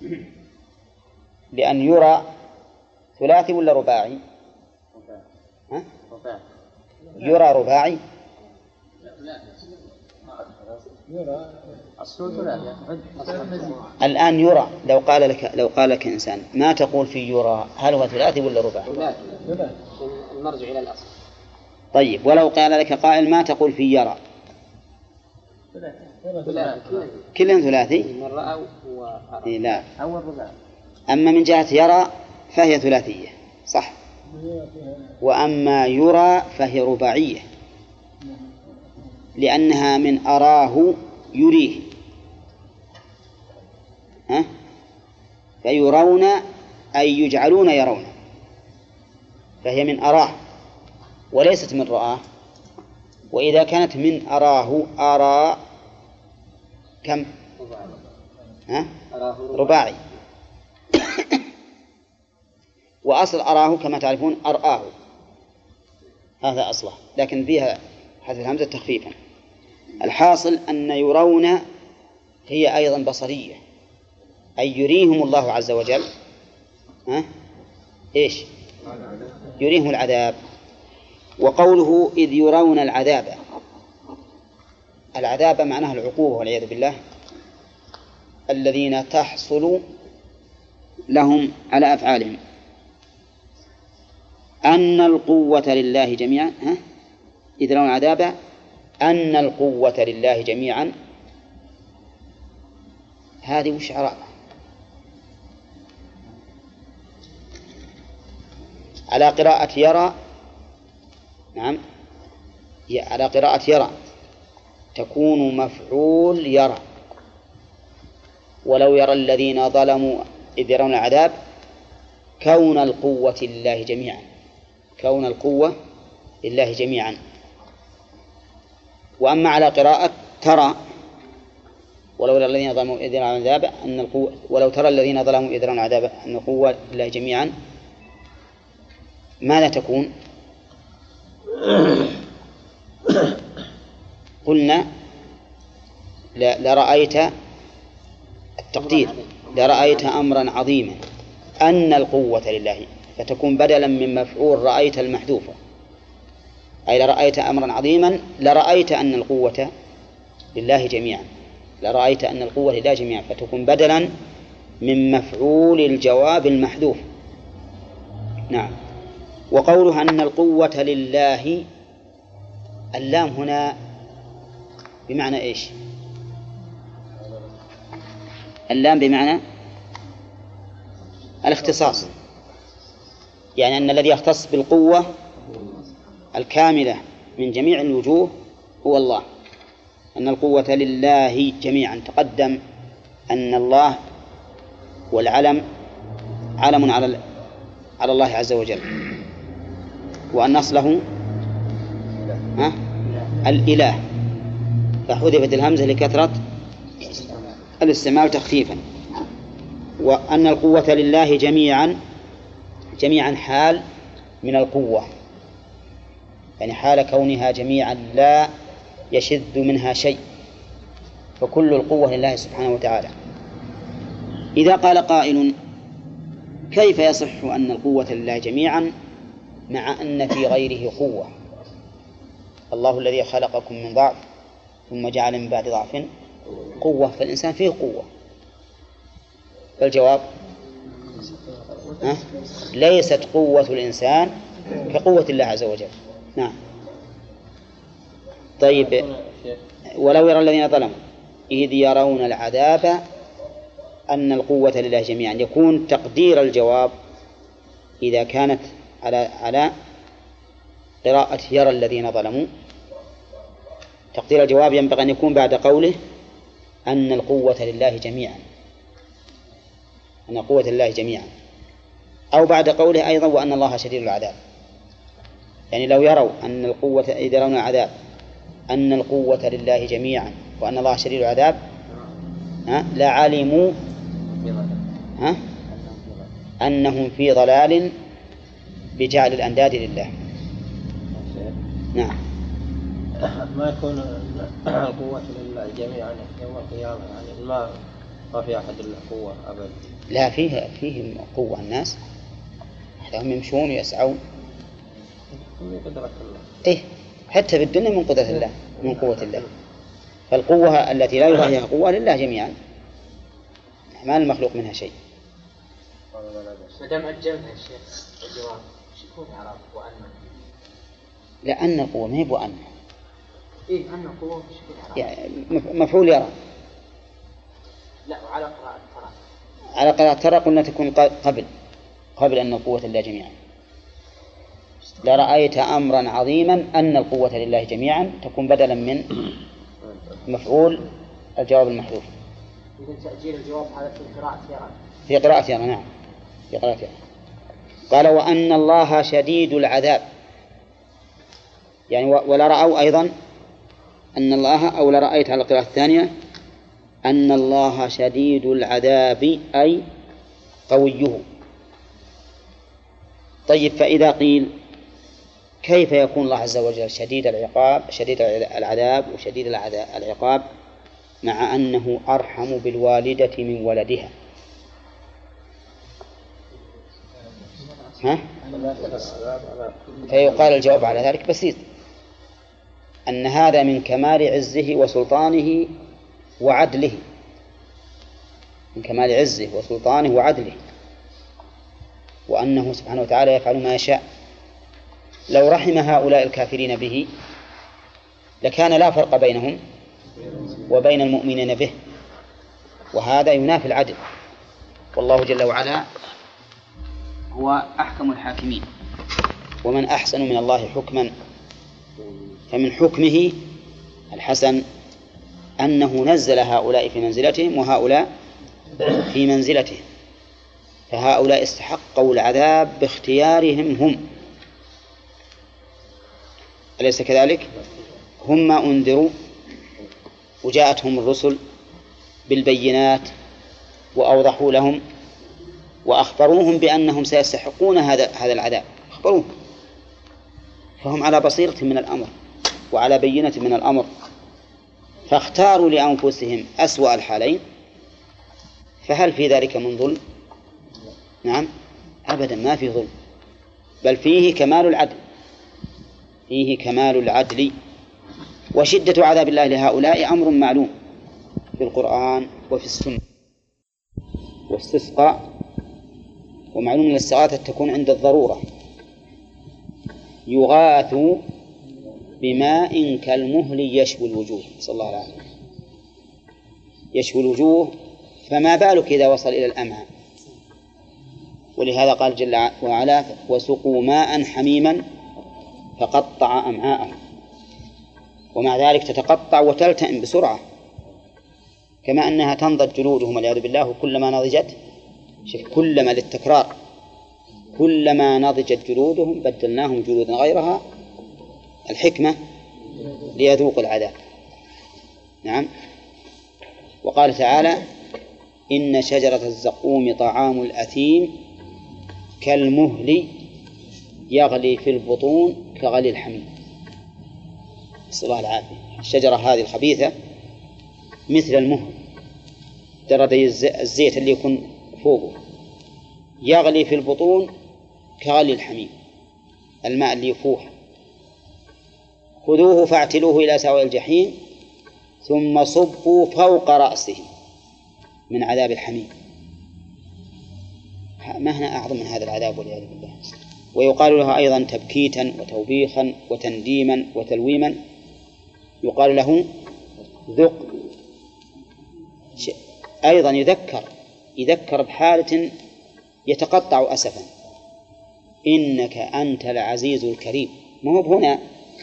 لأن يرى ثلاثي ولا رباعي؟ يرى رباعي. الآن يرى، لو قال لك إنسان ما تقول في يرى، هل هو ثلاثي ولا رباعي؟ نرجع إلى الأصل. طيب، ولو قال لك قائل ما تقول في يرى؟ كلهم ثلاثي. لا، أما من جهة يرى فهي ثلاثية صح، وأما يرى فهي رباعية، لأنها من أراه يريه، فيرون أي يجعلون يرون، فهي من أراه وليست من رآه. وإذا كانت من أراه، أرى كم؟ رباعي. وأصل أراه كما تعرفون أرآه، هذا أصله، لكن فيها حذف الهمزة تخفيفا. الحاصل أن يرون هي أيضا بصرية، أي يريهم الله عز وجل إيش؟ يريهم العذاب. وقوله إذ يرون العذاب، العذاب معناه العقوبة والعياذ بالله، الذين تحصل لهم على أفعالهم. أن القوة لله جميعا، إذ يرون العذاب أن القوة لله جميعا، هذه وش عراء؟ على قراءة يرى، نعم على قراءة يرى تكون مفعول يرى. ولو يرى الذين ظلموا إذ يرون العذاب كون القوة لله جميعا، كون القوة لله جميعا. وأما على قراءة ترى ولو يرى الذين ظلموا إذ يرون العذاب أن القوة، ولو ترى الذين ظلموا إذ يرون العذاب أن القوة لله جميعا، ماذا تكون؟ قلنا لرأيت التقدير، لرأيت أمرا عظيما أن القوة لله، فتكون بدلا من مفعول رأيت المحذوفة، أي لرأيت أمرا عظيما لرأيت أن القوة لله جميعا، لرأيت أن القوة لله جميعا، فتكون بدلا من مفعول الجواب المحذوف. نعم. وقولها أن القوة لله، اللام هنا بمعنى إيش؟ اللام بمعنى الاختصاص، يعني أن الذي يختص بالقوة الكاملة من جميع الوجوه هو الله، أن القوة لله جميعا. تقدم أن الله والعلم علم على الله عز وجل، وأن أصله الإله، فحذفت الهمزة لكثرة الاستعمال تخفيفا. وأن القوة لله جميعا، جميعا حال من القوة، يعني حال كونها جميعا لا يشذ منها شيء، فكل القوة لله سبحانه وتعالى. إذا قال قائل كيف يصح أن القوة لله جميعا مع أن في غيره قوة؟ الله الذي خلقكم من ضعف ثم جعل من بعد ضعف قوة، فالإنسان فيه قوة. فالجواب ليست قوة الإنسان كقوة الله عز وجل. نعم. طيب، ولو يرى الذين ظلموا إذ يرون العذاب أن القوة لله جميعا، يكون تقدير الجواب إذا كانت على قراءة يرى الذين ظلموا، تقدير الجواب ينبغي أن يكون بعد قوله أن القوة لله جميعا، أن القوة لله جميعا، أو بعد قوله أيضا وأن الله شديد العذاب. يعني لو يروا أن القوة إذا يرون العذاب أن القوة لله جميعا وأن الله شديد العذاب لعلموا أنهم في ضلال بجعل الأنداد لله. نعم. ما يكون القوة لله جميعا يوم القيامة، يعني ما في أحد له قوة أبدا. لا، فيه قوة الناس، هم يمشون ويسعون من قدرة الله. إيه، حتى في الدنيا من قدرة الله، من قوة الله. فالقوة التي لا يرى فيها قوة لله جميعا، ما المخلوق منها شيء. ما دام أجلنا الشيخ الجواب شو يكون إعراب وأن؟ لأن القوة ما هي بأن. إيه، أن القوة شو يكون إعراب؟ يعني مفعول يرى. لا، وعلى قراءة ترى. على قراءة ترى قلنا تكون قبل أن القوة لله جميعا. لرأيت أمرا عظيما أن القوة لله جميعا تكون بدلا من مفعول الجواب المحذوف. إذن تأجيل الجواب هذا في قراءة يرى. في قراءة يرى، نعم، في قراءة يرى. قال وأن الله شديد العذاب، يعني ولا رأوا أيضا أن الله، أو لرأيت على القراءة الثانية أن الله شديد العذاب أي قويه. طيب، فإذا قيل كيف يكون الله عز وجل شديد العقاب، شديد العذاب وشديد العقاب مع أنه أرحم بالوالدة من ولدها؟ فيقال الجواب على ذلك بسيط، أن هذا من كمال عزه وسلطانه وعدله، من كمال عزه وسلطانه وعدله، وأنه سبحانه وتعالى يفعل ما يشاء. لو رحم هؤلاء الكافرين به لكان لا فرق بينهم وبين المؤمنين به، وهذا ينافي العدل. والله جل وعلا هو أحكم الحاكمين، ومن أحسن من الله حكما فمن حكمه الحسن أنه نزل هؤلاء في منزلتهم وهؤلاء في منزلتهم، فهؤلاء استحقوا العذاب باختيارهم هم، أليس كذلك؟ هم ما أنذروا وجاءتهم الرسل بالبينات وأوضحوا لهم وأخبروهم بأنهم سيستحقون هذا العذاب، أخبروهم، فهم على بصيرة من الأمر وعلى بينة من الأمر، فاختاروا لأنفسهم أسوأ الحالين، فهل في ذلك من ظلم؟ نعم أبدا، ما في ظلم، بل فيه كمال العدل، فيه كمال العدل. وشدة عذاب الله لهؤلاء أمر معلوم في القرآن وفي السنة. واستسقاء، ومعلوم الاستغاثة تكون عند الضرورة، يغاث بماء كالمهل يشوي الوجوه، صلى الله عليه وسلم، يشوي الوجوه، فما بالك إذا وصل إلى الأمعاء. ولهذا قال جل وعلا وسقوا ماء حميما فقطع أمعاءهم، ومع ذلك تتقطع وتلتئم بسرعة، كما أنها تنضج جلودهم والعياذ بالله، كلما نضجت، كلما للتكرار، كلما نضجت جلودهم بدلناهم جلودا غيرها، الحكمة ليذوقوا العذاب. نعم. وقال تعالى إن شجرة الزقوم طعام الأثيم كالمهل يغلي في البطون كغلي الحميم، نسأل الله العافية. الشجرة هذه الخبيثة مثل المهل، درجة الزيت اللي يكون فوقه، يغلي في البطون كغلي الحميم، الماء اللي يفوح. خذوه فاعتلوه إلى سواء الجحيم ثم صبوا فوق رأسه من عذاب الحميم. ما هنا أعظم من هذا العذاب والعياذ بالله. ويقال لها أيضا تبكيتا وتوبيخا وتنديما وتلويما، يقال له ذق. أيضا يذكر بحالة يتقطع أسفا، إنك أنت العزيز الكريم. ما هو هنا،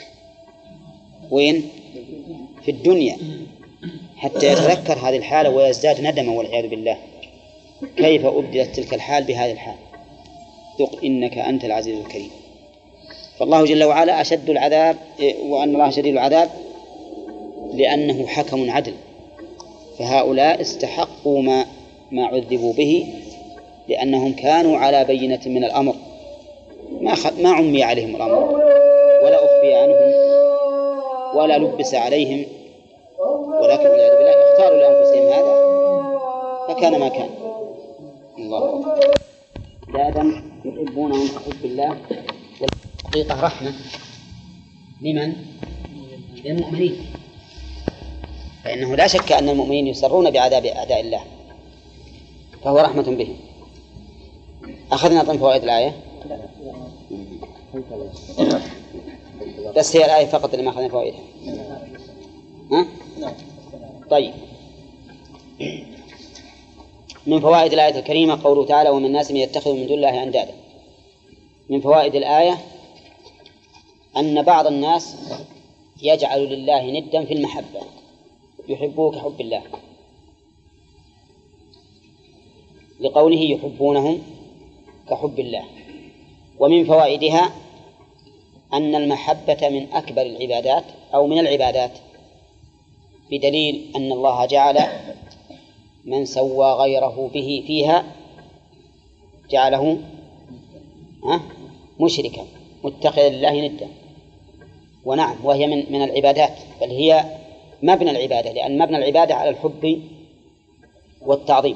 وين؟ في الدنيا، حتى يتذكر هذه الحالة ويزداد ندما والعياذ بالله، كيف أبدلت تلك الحال بهذه الحال. ذق إنك أنت العزيز الكريم. فالله جل وعلا أشد العذاب، وأن الله شديد العذاب لأنه حكم عدل، فهؤلاء استحقوا ما عذبوا به لأنهم كانوا على بينة من الأمر، ما عمي عليهم الأمر ولا أخفي عنهم ولا لبس عليهم، ولكن والعياذ بالله اختاروا لأنفسهم هذا فكان ما كان. الله آدم يحبونهم كحب الله، والحقيقة رحمة لمن؟ للمؤمنين، فإنه لا شك أن المؤمنين يسرون بعذاب أعداء الله، فهو رحمة بهم. أخذنا طن فوائد الآية، بس هي الآية فقط اللي ما أخذنا فوائدها. ها؟ طيب، من فوائد الآية الكريمة قوله تعالى ومن الناس من يتخذ من دون الله أندادا. من فوائد الآية أن بعض الناس يجعل لله ندا في المحبة، يحبه كحب الله، لقوله يحبونهم كحب الله. ومن فوائدها أن المحبة من أكبر العبادات أو من العبادات، بدليل أن الله جعل من سوى غيره به فيها جعله مشركا متخذا لله ندا. ونعم، وهي من العبادات، بل هي مبنى العبادة، لأن مبنى العبادة على الحب والتعظيم.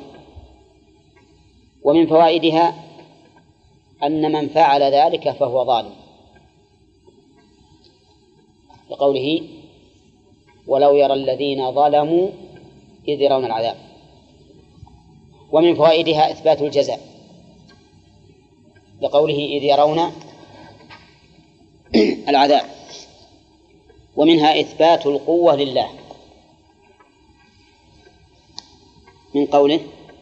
ومن فوائدها أن من فعل ذلك فهو ظالم، لقوله ولو يرى الذين ظلموا إذ يرون العذاب. ومن فوائدها إثبات الجزاء، لقوله إذ يرون العذاب. ومنها إثبات القوة لله، من قوله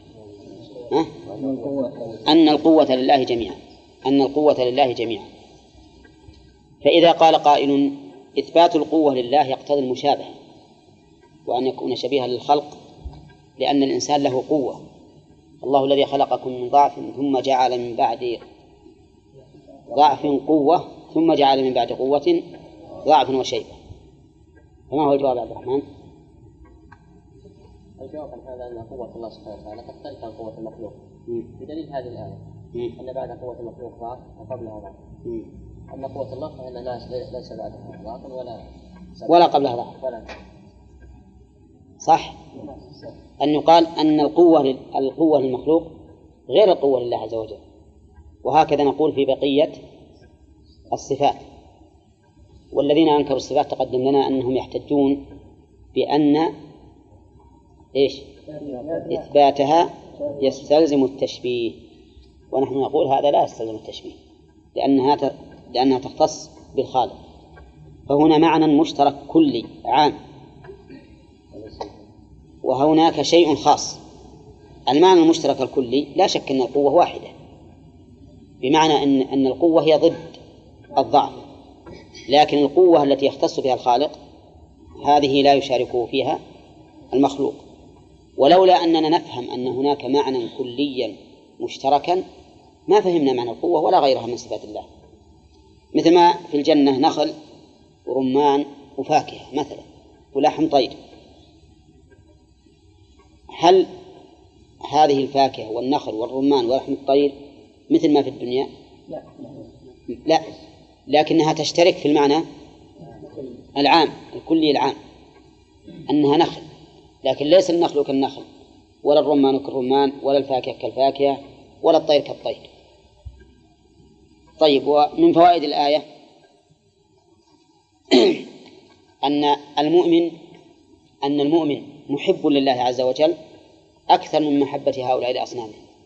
أن القوة لله جميعا، أن القوة لله جميعا. فإذا قال قائل إثبات القوة لله يقتضي المشابهة، وأن يكون شبيها للخلق، لأن الإنسان له قوة. الله الذي خلقكم من ضعف ثم جعل من بعد ضعف قوة ثم جعل من بعد قوة ضعف وشيبة. فما هو الجواب عبد الرحمن؟ الجواب عن هذا أن قوة الله سبحانه وتعالى تختلف عن قوة المخلوق بدليل هذه الآية أن بعد قوة المخلوق ضعف وقبلها ضعف. أما قوة الله فإنها ليس بعدها ضعف ولا قبلها ضعف. صح؟ أن يقال أن القوة للمخلوق غير القوة لله عز وجل. وهكذا نقول في بقية الصفات. والذين أنكروا الصفات تقدم لنا أنهم يحتجون بأن إثباتها يستلزم التشبيه، ونحن نقول هذا لا يستلزم التشبيه لأنها تختص بالخالق. فهنا معنى مشترك كلي عام، وهناك شيء خاص. المعنى المشترك الكلي لا شك أن القوة واحدة، بمعنى أن القوة هي ضد الضعف، لكن القوة التي يختص بها الخالق هذه لا يشاركه فيها المخلوق. ولولا أننا نفهم أن هناك معنى كليا مشتركا ما فهمنا معنى القوة ولا غيرها من صفات الله. مثل ما في الجنة نخل ورمان وفاكهة مثلا ولحم طير، هل هذه الفاكهة والنخل والرمان ولحم الطير مثل ما في الدنيا؟ لا، لكنها تشترك في المعنى العام الكلي العام، أنها نخل، لكن ليس النخل كالنخل ولا الرمان كالرمان ولا الفاكهة كالفاكهة ولا الطير كالطير. طيب، ومن فوائد الآية أن المؤمن محب لله عز وجل أكثر من محبة هؤلاء الأصنام،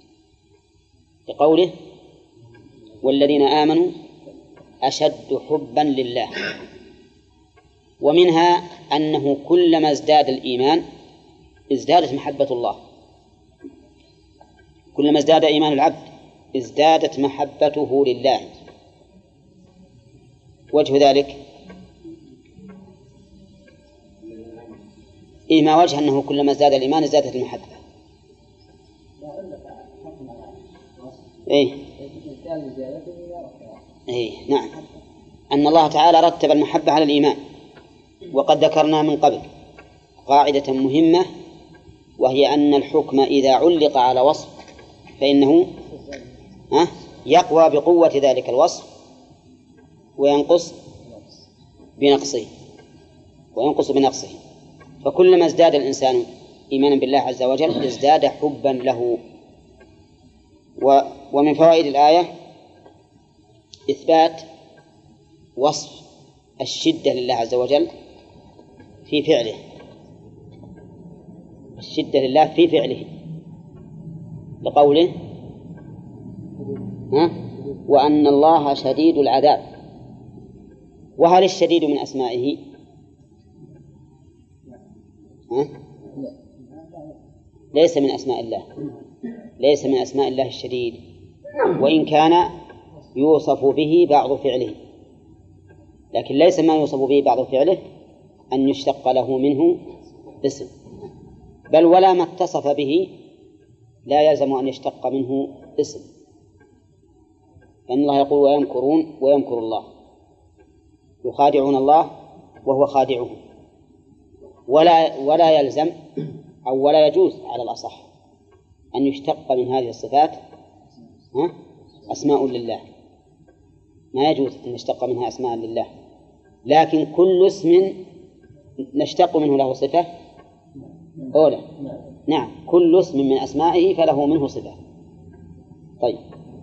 لقوله والذين آمنوا أشد حبا لله. ومنها أنه كلما ازداد الإيمان ازدادت محبة الله، كلما ازداد إيمان العبد ازدادت محبته لله. وجه ذلك ما وجه أنه كلما ازداد الإيمان ازدادت المحبة. نعم، أن الله تعالى رتب المحبة على الإيمان. وقد ذكرنا من قبل قاعدة مهمة، وهي أن الحكم إذا علق على وصف فإنه يقوى بقوة ذلك الوصف وينقص بنقصه. فكلما ازداد الإنسان إيمانا بالله عز وجل ازداد حبا له. ومن فوائد الآية إثبات وصف الشدة لله عز وجل في فعله، الشدة لله في فعله، لقوله وأن الله شديد العذاب. وهل الشديد من أسمائه؟ ليس من أسماء الله، ليس من أسماء الله الشديد، وإن كان يوصف به بعض فعله، لكن ليس ما يوصف به بعض فعله أن يشتق له منه اسم، بل ولا ما اتصف به لا يلزم أن يشتق منه اسم، لأن الله يقول ويمكرون ويمكر الله، يخادعون الله وهو خادعهم. ولا يلزم أو ولا يجوز على الأصح أن يشتق من هذه الصفات أسماء لله، ما يجوز أن نشتق منها أسماء لله، لكن كل اسم نشتق منه له صفة أولى. نعم، كل اسم من أسمائه فله منه صفة. طيب،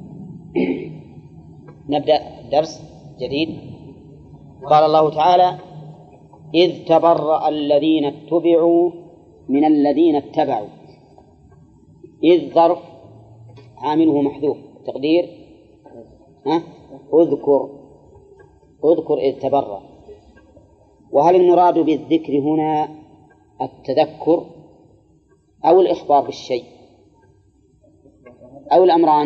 نبدأ درس جديد. قال الله تعالى إذ تبرأ الذين اتبعوا من الذين اتبعوا. إذ ظرف عامله محذوف، تقدير اذكر إذ تبرأ. وهل المراد بالذكر هنا التذكر أو الإخبار بالشيء أو الأمران؟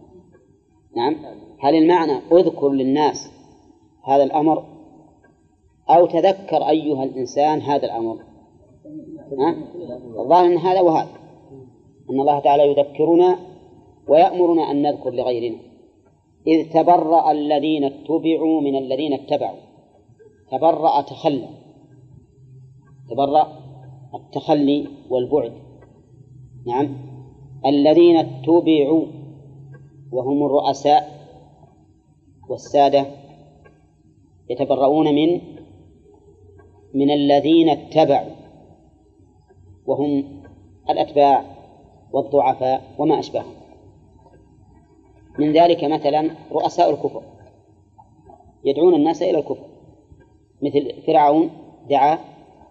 نعم، هل المعنى اذكر للناس هذا الأمر أو تذكر أيها الإنسان هذا الأمر. الظاهر أن هذا وهذا، أن الله تعالى يذكرنا ويأمرنا أن نذكر لغيرنا. إذ تبرأ الذين اتبعوا من الذين اتبعوا. تبرأ تخلى، تبرأ التخلي والبعد. نعم. الذين اتبعوا وهم الرؤساء والسادة يتبرؤون من الذين اتبعوا وهم الأتباع والضعفاء وما أشبههم. من ذلك مثلا رؤساء الكفر يدعون الناس إلى الكفر، مثل فرعون دعا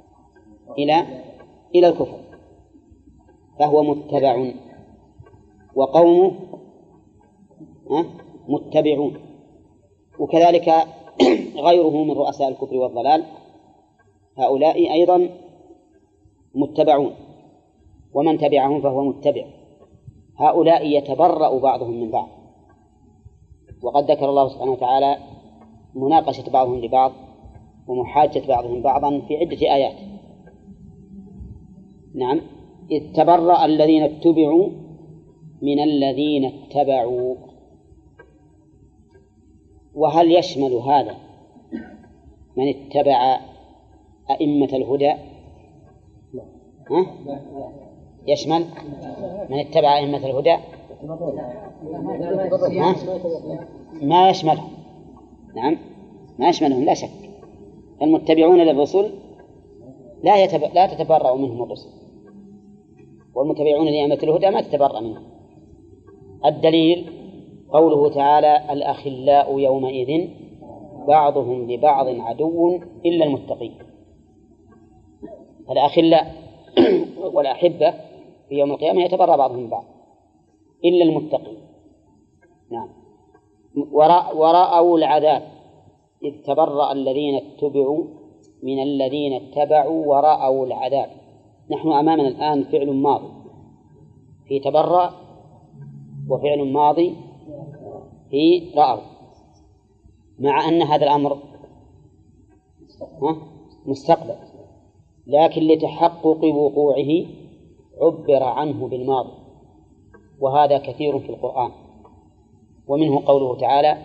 إلى الكفر فهو متبع، وقومه متبعون. وكذلك غيره من رؤساء الكفر والضلال هؤلاء أيضا متبعون، ومن تبعهم فهو متبع. هؤلاء يتبرأ بعضهم من بعض، وقد ذكر الله سبحانه وتعالى مناقشة بعضهم لبعض ومحاجة بعضهم بعضا في عدة آيات. نعم. إذ تبرأ الذين اتبعوا من الذين اتبعوا. وهل يشمل هذا من اتبع أئمة الهدى؟ يشمل من اتبع أئمة الهدى؟ ما يشملهم. نعم، ما يشملهم لا شك. المتبعون للرسل لا تتبرأ منهم الرسل، والمتبعون لأئمة الهدى ما تتبرأ منهم. الدليل قوله تعالى: الأخلاء يومئذ بعضهم لبعض عدو إلا المتقين. الأخلاء والأحبة في يوم القيامة يتبرأ بعضهم من بعض إلا المتقين. نعم. ورأوا العذاب. إذ تبرأ الذين اتبعوا من الذين اتبعوا ورأوا العذاب. نحن أمامنا الآن فعل ماضي في تبرأ، وفعل ماضي في رأوا، مع أن هذا الأمر مستقبل، لكن لتحقق وقوعه عبر عنه بالماضي، وهذا كثير في القرآن. ومنه قوله تعالى: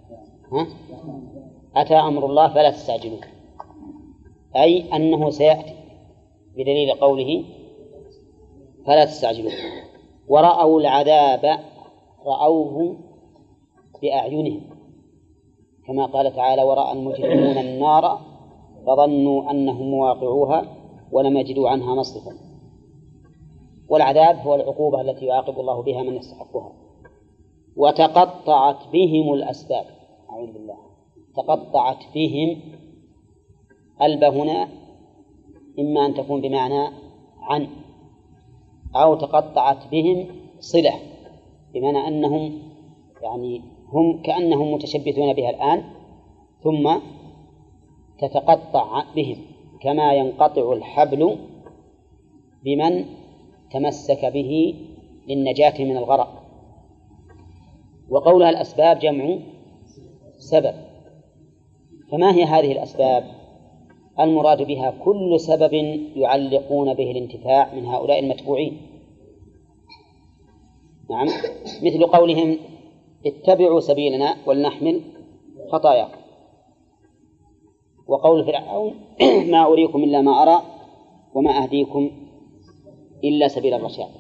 أتى أمر الله فلا تستعجلوه، أي أنه سيأتي، بدليل قوله فلا تستعجلوه. ورأوا العذاب، رأوه بأعينهم، كما قال تعالى: ورأى المجرمون النار فظنوا أنهم مواقعوها ولم يجدوا عنها مصرفا. والعذاب هو العقوبة التي يعاقب الله بها من يستحقها. وتقطعت بهم الأسباب. أعوذ بالله. تقطعت بهم، الب هنا إما أن تكون بمعنى عن، أو تقطعت بهم صلة، بمعنى أنهم يعني هم كأنهم متشبثون بها الآن، ثم تتقطع بهم كما ينقطع الحبل بمن تمسك به للنجاة من الغرق. وقولها الأسباب جمع سبب. فما هي هذه الأسباب؟ المراد بها كل سبب يعلقون به الانتفاع من هؤلاء المتبوعين. نعم، مثل قولهم: اتبعوا سبيلنا ولنحمل خطاياكم. وقول فرعون: ما أريكم إلا ما أرى وما أهديكم إلا سبيل الرشاد.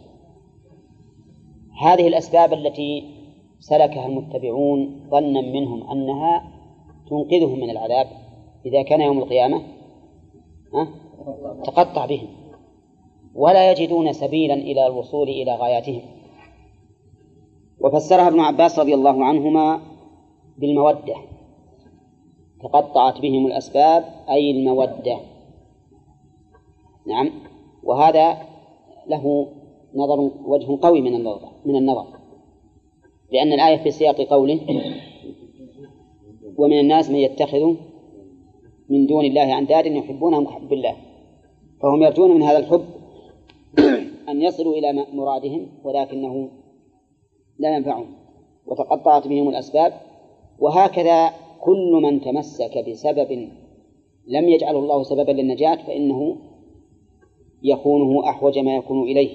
هذه الأسباب التي سلكها المتبعون ظنا منهم أنها تنقذهم من العذاب إذا كان يوم القيامة، تقطع بهم ولا يجدون سبيلا إلى الوصول إلى غاياتهم. وفسرها ابن عباس رضي الله عنهما بالمودة. تقطعت بهم الأسباب أي المودة. نعم. وهذا له نظر وجه قوي من النظر، لأن الآية في سياق قوله: ومن الناس من يتخذ من دون الله أندادا يحبونهم كحب الله، فهم يرجون من هذا الحب أن يصلوا إلى مرادهم ولكنه لا ينفعهم. وتقطعت بهم الأسباب. وهكذا كل من تمسك بسبب لم يجعله الله سببا للنجاة فإنه يكونه أحوج ما يكون إليه.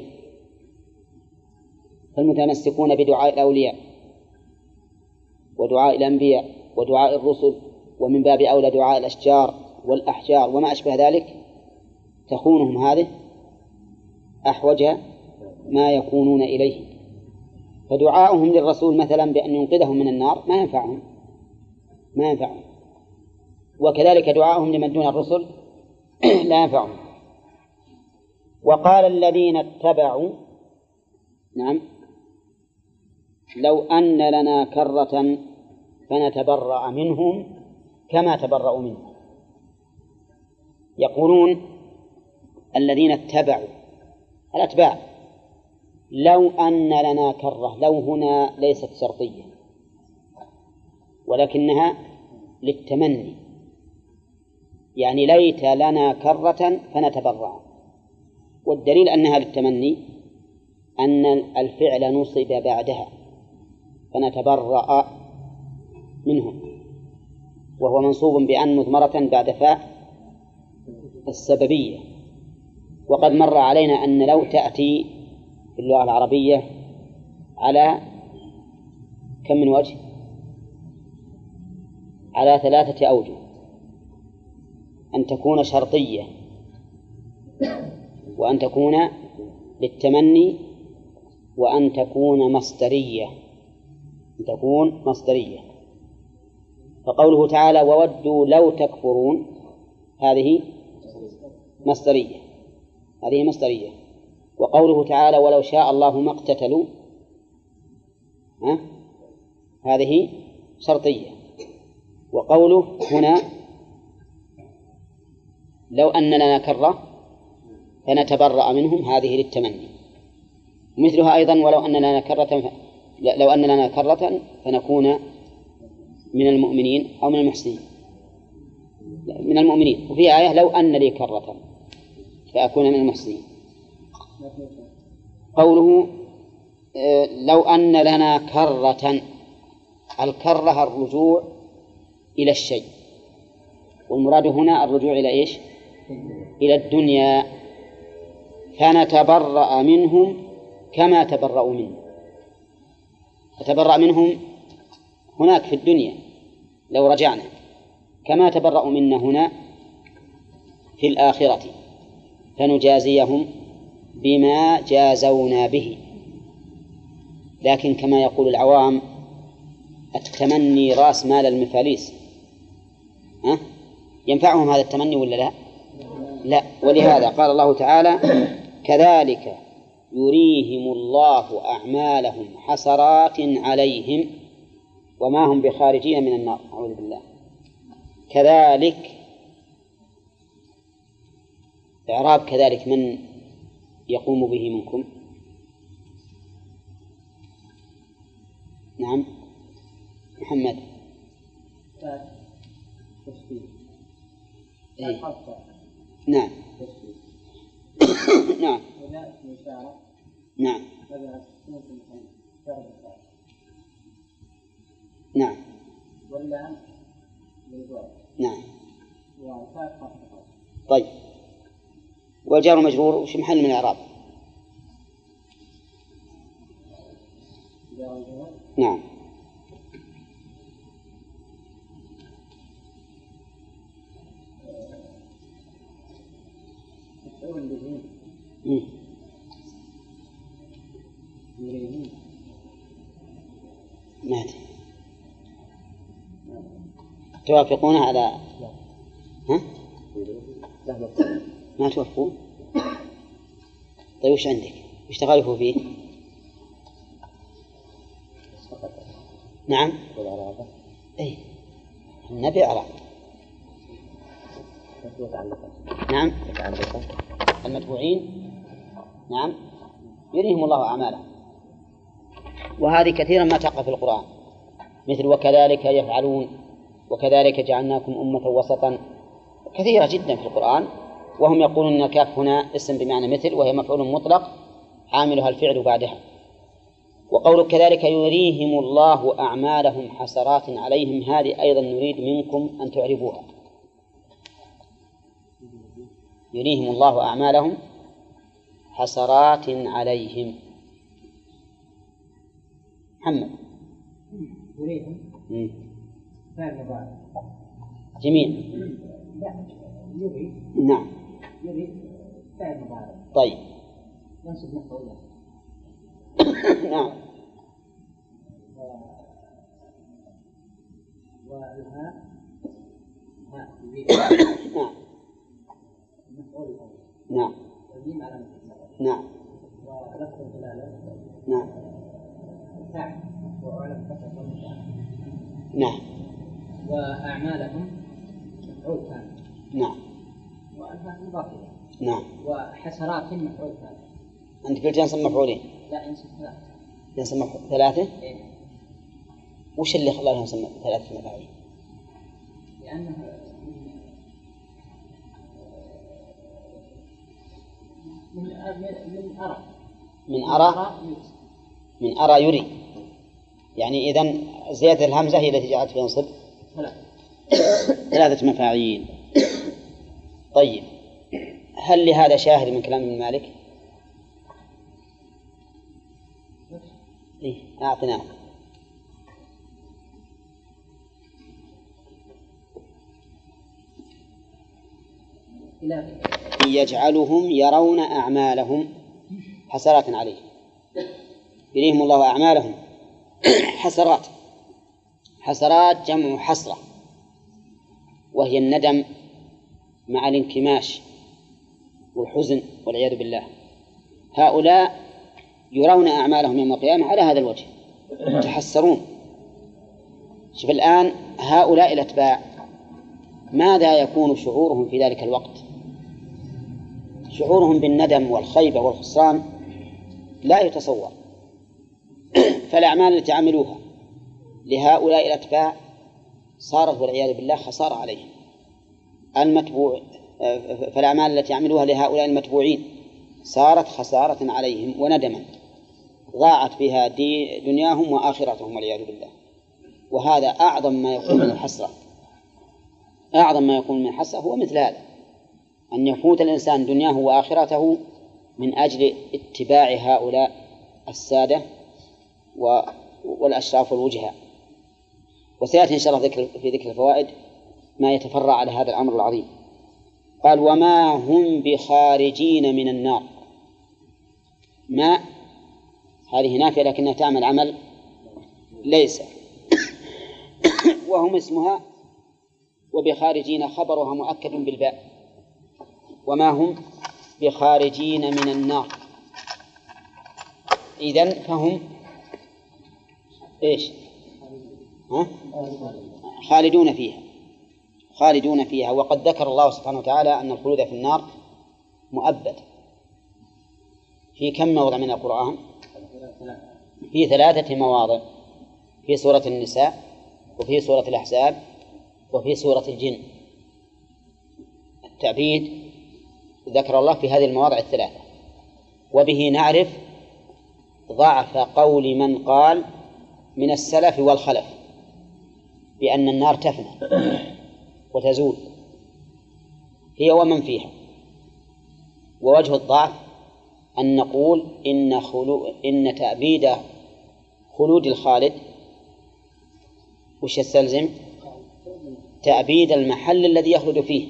فالمتمسكون بدعاء الأولياء ودعاء الأنبياء ودعاء الرسل، ومن باب أولى دعاء الأشجار والأحجار وما أشبه ذلك، تخونهم هذه أحوج ما يكونون إليه. فدعاؤهم للرسول مثلا بأن ينقذهم من النار ما ينفعهم، وكذلك دعاؤهم لمن دون الرسل لا ينفعهم. وقال الذين اتبعوا نعم لو أن لنا كرة فنتبرأ منهم كما تبرأوا منهم. يقولون الذين اتبعوا الأتباع لو أن لنا كرة، لو هنا ليست شرطية ولكنها للتمني، يعني ليت لنا كرة فنتبرأ. والدليل أنها للتمني أن الفعل نصب بعدها فنتبرأ منهم، وهو منصوب بأن مضمرة بعد فاء السببية. وقد مر علينا أن لو تأتي في اللغة العربية على كم من وجه؟ على 3 أوجه: أن تكون شرطية، وأن تكون للتمني، وأن تكون مصدرية. فقوله تعالى وودوا لو تكفرون هذه مصدرية. وقوله تعالى ولو شاء الله ما اقتتلوا هذه شرطية. وقوله هنا لو أن لنا كرة فنتبرأ منهم هذه للتمني. مثلها أيضا لو أن لنا كرة فنكون من المؤمنين أو من المحسنين، من المؤمنين. وفي آية لو أن لي كرة فأكون من المحسنين. قوله لو أن لنا كرة، الكرة الرجوع إلى الشيء، والمراد هنا الرجوع إلى إيش؟ إلى الدنيا. فنتبرأ منهم كما تبرأوا منا. نتبرأ منهم هناك في الدنيا لو رجعنا، كما تبرأوا منا هنا في الآخرة، فنجازيهم بما جازونا به. لكن كما يقول العوام التمني رأس مال المفاليس، ينفعهم هذا التمني ولا لا؟ لا. ولهذا قال الله تعالى كذلك يريهم الله أعمالهم حسرات عليهم وما هم بخارجين من النار. أعوذ بالله. كذلك، إعراب كذلك من يقوم به منكم؟ نعم محمد. إيه؟ نعم نعم نعم نعم نعم. طيب، والجار مجرور وش محل من الإعراب؟ نعم. ماشي. توافقون على ما توافقون؟ طيب وش عندك؟ وش تخالفوا فيه؟ نعم. اي النبي أعرف. نعم المتبوعين نعم يريهم الله أعمالهم، وهذه كثيرا ما تقع في القرآن، مثل وكذلك يفعلون، وكذلك جعلناكم أمة وسطا، كثيرة جدا في القرآن. وهم يقولون أن الكاف هنا اسم بمعنى مثل، وهي مفعول مطلق عاملها الفعل بعدها. وقول كذلك يريهم الله أعمالهم حسرات عليهم، هذه أيضا نريد منكم أن تعرفوها. يريهم الله أعمالهم حسرات عليهم. محمد يريهم فعل مضارع. جميل. لا يري. نعم. يري فعل مضارع. طيب. ينصب مفعول له. نعم. والهاء هاء يريد. نعم. مفعول الأول. نعم. والميم على مفعول. نعم. ولفظ الجلالة. نعم. فاعل وعلم فتح والمفعول. نعم. وأعمالهم مفعول ثاني. نعم. والهاء مضاف إليه. نعم. وحسرات مفعول ثاني. أنت قلت ينصب مفعولين. لا ينصب ثلاثة. ينصب ثلاثة؟ إيه. وش اللي خلاه ينصب ثلاثة مفاعيل؟ لأنه من أرى. من أرى يري. يعني إذن زيادة الهمزة هي التي جعلت ينصب ثلاثة مفاعيل. طيب، هل لهذا شاهد من كلام ابن مالك؟ إيه، أعطنا. يجعلهم يرون أعمالهم حسرات عليهم. يريهم الله أعمالهم حسرات. حسرات جمع حسرة، وهي الندم مع الانكماش والحزن والعياذ بالله. هؤلاء يرون أعمالهم يوم القيامة على هذا الوجه، يتحسرون. شوف الآن هؤلاء الأتباع ماذا يكون شعورهم في ذلك الوقت؟ شعورهم بالندم والخيبة والخسران لا يتصور. فالأعمال التي عملوها لهؤلاء الأتباع صارت والعياذ بالله خسارة عليهم. فالأعمال التي عملوها لهؤلاء المتبوعين صارت خسارة عليهم وندما، ضاعت بها دنياهم وآخرتهم والعياذ بالله. وهذا أعظم ما يكون من الحسرة. أعظم ما يكون من الحسرة هو مثل هذا، أن يفوت الإنسان دنياه وآخرته من أجل اتباع هؤلاء السادة والأشراف والوجهاء. وسيأتي إن شاء الله في ذكر الفوائد ما يتفرع على هذا الأمر العظيم. قال وما هم بخارجين من النار. ما هذه نافية لكنها تعمل عمل ليس. وهم اسمها، وبخارجين خبرها مؤكد بالباء. وما هم بخارجين من النار، إذن فهم إيش؟ خالدون فيها. خالدون فيها. وقد ذكر الله سبحانه وتعالى أن الخلود في النار مؤبد في كم موضع من القرآن؟ في 3 مواضع، في سورة النساء، وفي سورة الأحزاب، وفي سورة الجن. التعبيد ذكر الله في هذه المواضع 3. وبه نعرف ضعف قول من قال من السلف والخلف بأن النار تفنى وتزول هي ومن فيها. ووجه الضعف أن نقول إن تأبيد خلود الخالد وش يستلزم؟ تأبيد المحل الذي يخلد فيه،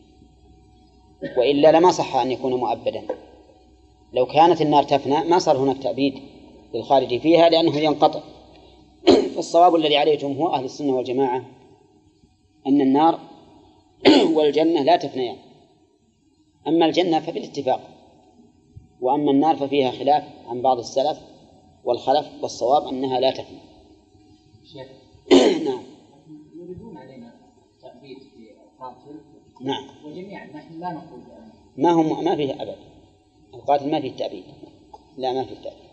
وإلا لما صح أن يكون مؤبدا. لو كانت النار تفنى ما صار هناك تأبيد للخالد فيها لأنه ينقطع. فالصواب الذي عليه جمهور أهل السنة والجماعة أن النار والجنة لا تفنيان. أما الجنة فبالاتفاق، وأما النار ففيها خلاف عن بعض السلف والخلف، والصواب أنها لا تفنى. نعم. يريدون علينا تأبيد في القاتل. نعم. وجميعا نحن لا نقول ما فيه أبد. القاتل ما فيه تأبيد، لا ما فيه تأبيد.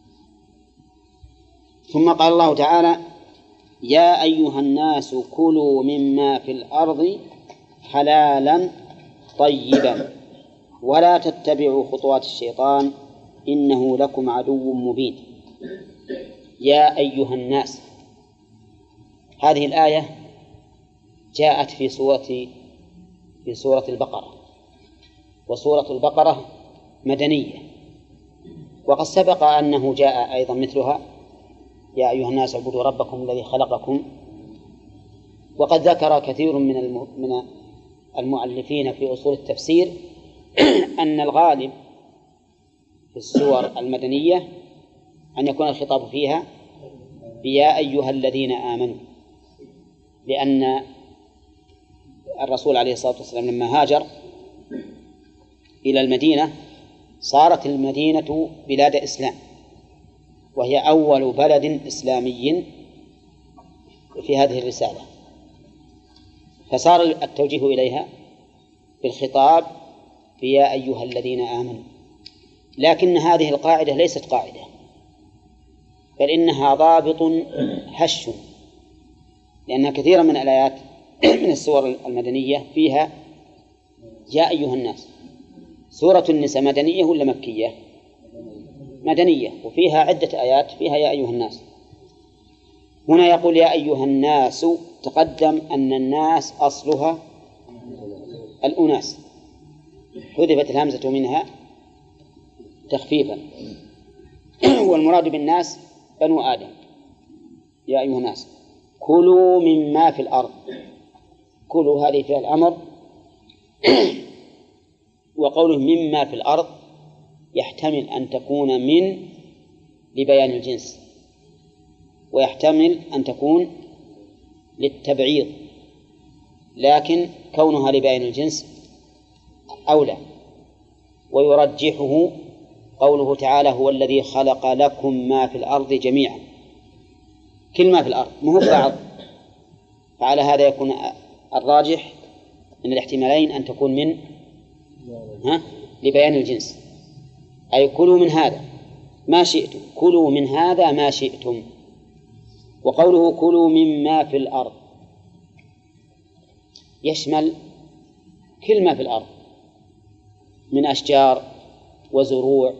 ثم قال الله تعالى يا أيها الناس كلوا مما في الأرض حلالا طيبا ولا تتبعوا خطوات الشيطان إنه لكم عدو مبين. يا أيها الناس، هذه الآية جاءت في سورة البقرة، وسورة البقرة مدنية. وقد سبق أنه جاء أيضا مثلها يا أيها الناس اعبدوا ربكم الذي خلقكم. وقد ذكر كثير من المؤلفين في أصول التفسير أن الغالب في السور المدنية أن يكون الخطاب فيها بيا أيها الذين آمنوا، لأن الرسول عليه الصلاة والسلام لما هاجر إلى المدينة صارت المدينة بلاد إسلام، وهي أول بلد إسلامي في هذه الرسالة، فصار التوجيه إليها بالخطاب بيا أيها الذين آمنوا. لكن هذه القاعدة ليست قاعدة، بل إنها ضابط هش، لأن كثيرا من الآيات من السور المدنية فيها يا أيها الناس. سورة النساء مدنية ولا مكية؟ مدنية، وفيها عدة آيات فيها يا أيها الناس. هنا يقول يا أيها الناس، تقدم أن الناس أصلها الأناس، حذفت الهمزة منها تخفيفا، والمراد بالناس بنو آدم. يا أيها الناس كلوا مما في الأرض، كلوا هذه فيها الأمر، وقوله مما في الأرض يحتمل أن تكون من لبيان الجنس، ويحتمل أن تكون للتبعيض، لكن كونها لبيان الجنس أولى. ويرجحه قوله تعالى هو الذي خلق لكم ما في الأرض جميعا، كل ما في الأرض مو بعض. فعلى هذا يكون الراجح من الاحتمالين أن تكون من لبيان الجنس، أي كلوا من هذا ما شئتم، كلوا من هذا ما شئتم. وقوله كلوا مما في الأرض يشمل كل ما في الأرض من أشجار وزروع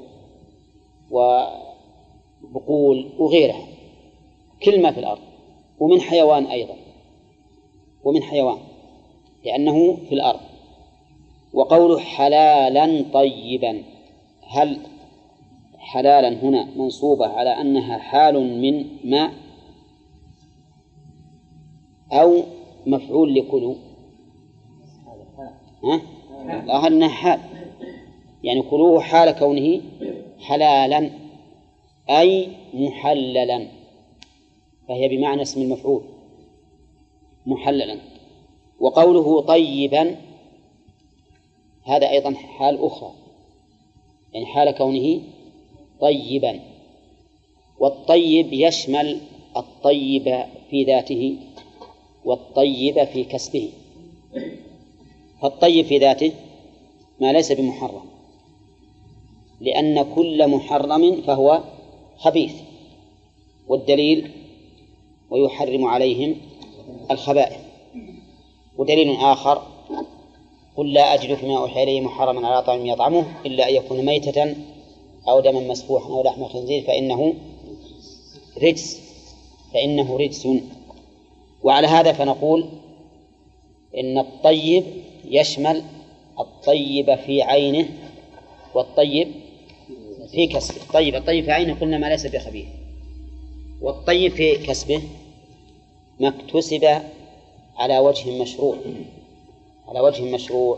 وبقول وغيرها، كل ما في الأرض، ومن حيوان أيضا، ومن حيوان لأنه في الأرض. وقوله حلالا طيبا، هل حلالا هنا منصوبة على أنها حال من ماء أو مفعول لكلوا؟ أنها حال، يعني كلوه حال كونه حلالا أي محللا، فهي بمعنى اسم المفعول محللا. وقوله طيبا هذا أيضا حال أخرى، يعني حال كونه طيبا. والطيب يشمل الطيب في ذاته والطيب في كسبه. فالطيب في ذاته ما ليس بمحرم، لأن كل محرم فهو خبيث، والدليل ويحرم عليهم الخبائث. ودليل آخر قل لا أجد فيما أوحي إلي محرما على طعام يطعمه إلا أن يكون ميتة أو دما مسفوحا أو لحم خنزير فإنه رجس. وعلى هذا فنقول إن الطيب يشمل الطيب في عينه والطيب في كسبه. الطيب في عينه قلنا ما ليس بخبيث، والطيب في كسبه ما اكتسب على وجه مشروع.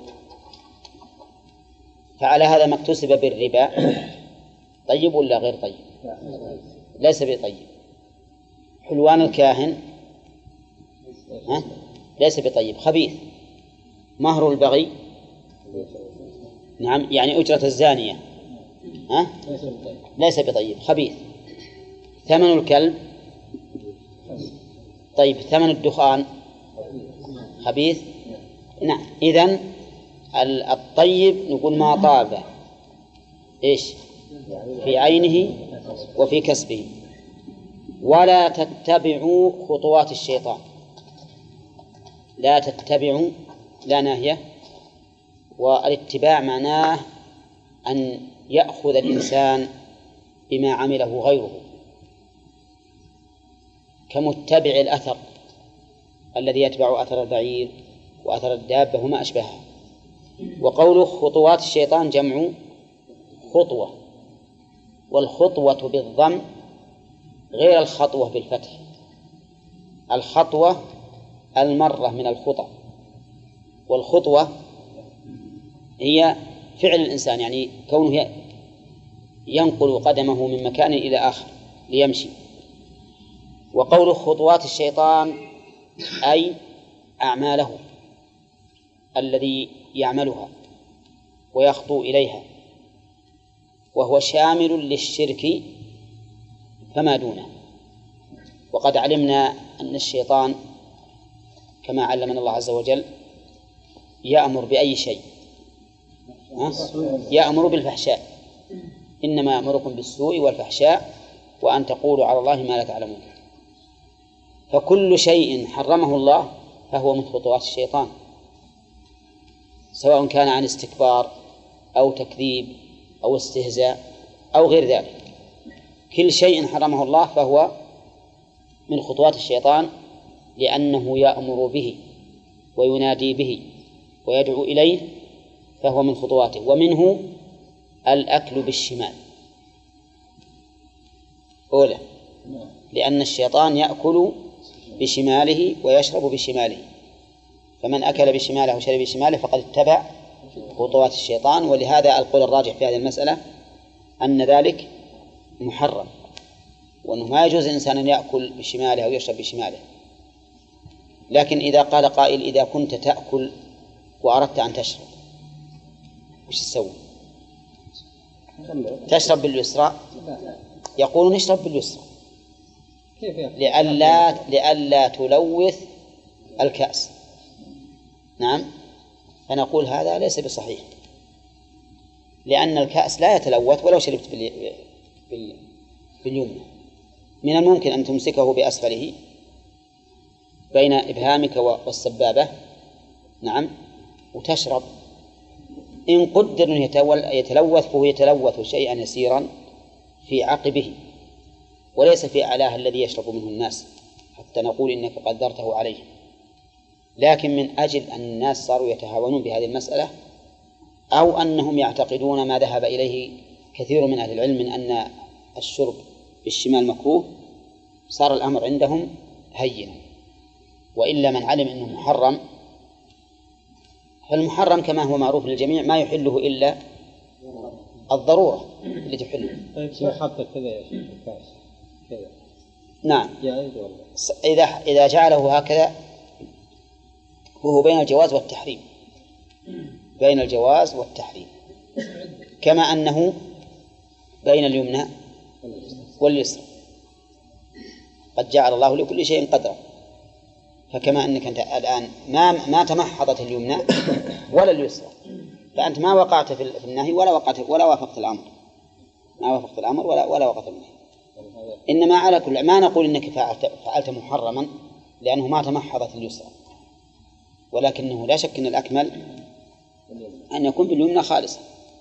فعلى هذا ما اكتسب بالربا طيب ولا غير طيب؟ ليس بطيب. حلوان الكاهن ليس بطيب، خبيث. مهر البغي نعم يعني أجرة الزانية ليس بطيب، خبيث. ثمن الكلب طيب، ثمن الدخان خبيث. نعم، إذن الطيب نقول ما طاب إيش في عينه وفي كسبه. ولا تتبعوا خطوات الشيطان، لا تتبعوا لا ناهية، والاتباع معناه أن يأخذ الإنسان بما عمله غيره، كمتبع الأثر الذي يتبع أثر البعير وأثر الدابة وما أشبهها. وقوله خطوات الشيطان جمع خطوة، والخطوة بالضم غير الخطوة بالفتح. الخطوة المرة من الخطى، والخطوة هي فعل الإنسان، يعني كونه ينقل قدمه من مكان إلى آخر ليمشي. وقول خطوات الشيطان أي أعماله الذي يعملها ويخطو إليها، وهو شامل للشرك فما دونه. وقد علمنا أن الشيطان كما علمنا الله عز وجل يأمر بأي شيء، يأمر بالفحشاء، إنما يأمركم بالسوء والفحشاء وأن تقولوا على الله ما لا تعلمون. فكل شيء حرمه الله فهو من خطوات الشيطان، سواء كان عن استكبار أو تكذيب أو استهزاء أو غير ذلك. كل شيء حرمه الله فهو من خطوات الشيطان، لأنه يأمر به وينادي به ويدعو إليه، فهو من خطواته. ومنه الأكل بالشمال أولى، لأن الشيطان يأكل بشماله ويشرب بشماله، فمن أكل بشماله وشرب بشماله فقد اتبع خطوات الشيطان. ولهذا القول الراجح في هذه المسألة أن ذلك محرم، وأنه ما يجوز الإنسان أن يأكل بشماله أو يشرب بشماله. لكن إذا قال قائل إذا كنت تأكل وأردت أن تشرب وش تسوي؟ تشرب باليسرى؟ يقول نشرب باليسرى لئلا تلوث الكأس. نعم، فنقول هذا ليس بصحيح، لأن الكأس لا يتلوث ولو شربت باليمنى. من الممكن أن تمسكه بأسفله بين إبهامك والسبابة، نعم، وتشرب. إن قدر أن يتلوث فهو يتلوث شيئا يسيرا في عقبه وليس في أعلاه الذي يشرب منه الناس حتى نقول إنك قدرته عليه. لكن من أجل أن الناس صاروا يتهاونون بهذه المسألة، أو أنهم يعتقدون ما ذهب إليه كثير من أهل العلم من أن الشرب بالشمال مكروه، صار الأمر عندهم هينا. وإلا من علم أنه محرم، فالمحرم كما هو معروف للجميع ما يحله إلا الضرورة اللي تحله. طيب شو حطه كذا يا شيخ الكاس كذا؟ نعم، جائز ولا؟ إذا جعله هكذا وهو بين الجواز والتحريم، بين الجواز والتحريم، كما أنه بين اليمنى واليسرى. قد جعل الله لكل شيء قدرا، فكما أنك أنت الآن ما تمحضت اليمنى ولا اليسرى، فأنت ما وقعت في النهي ولا وافقت الأمر، ما وافقت الأمر ولا وقعت النهي. إنما على كل ما نقول إنك فعلت محرما لأنه ما تمحضت اليسرى، ولكنه لا شك أن الأكمل أن يكون باليمنى خالصا.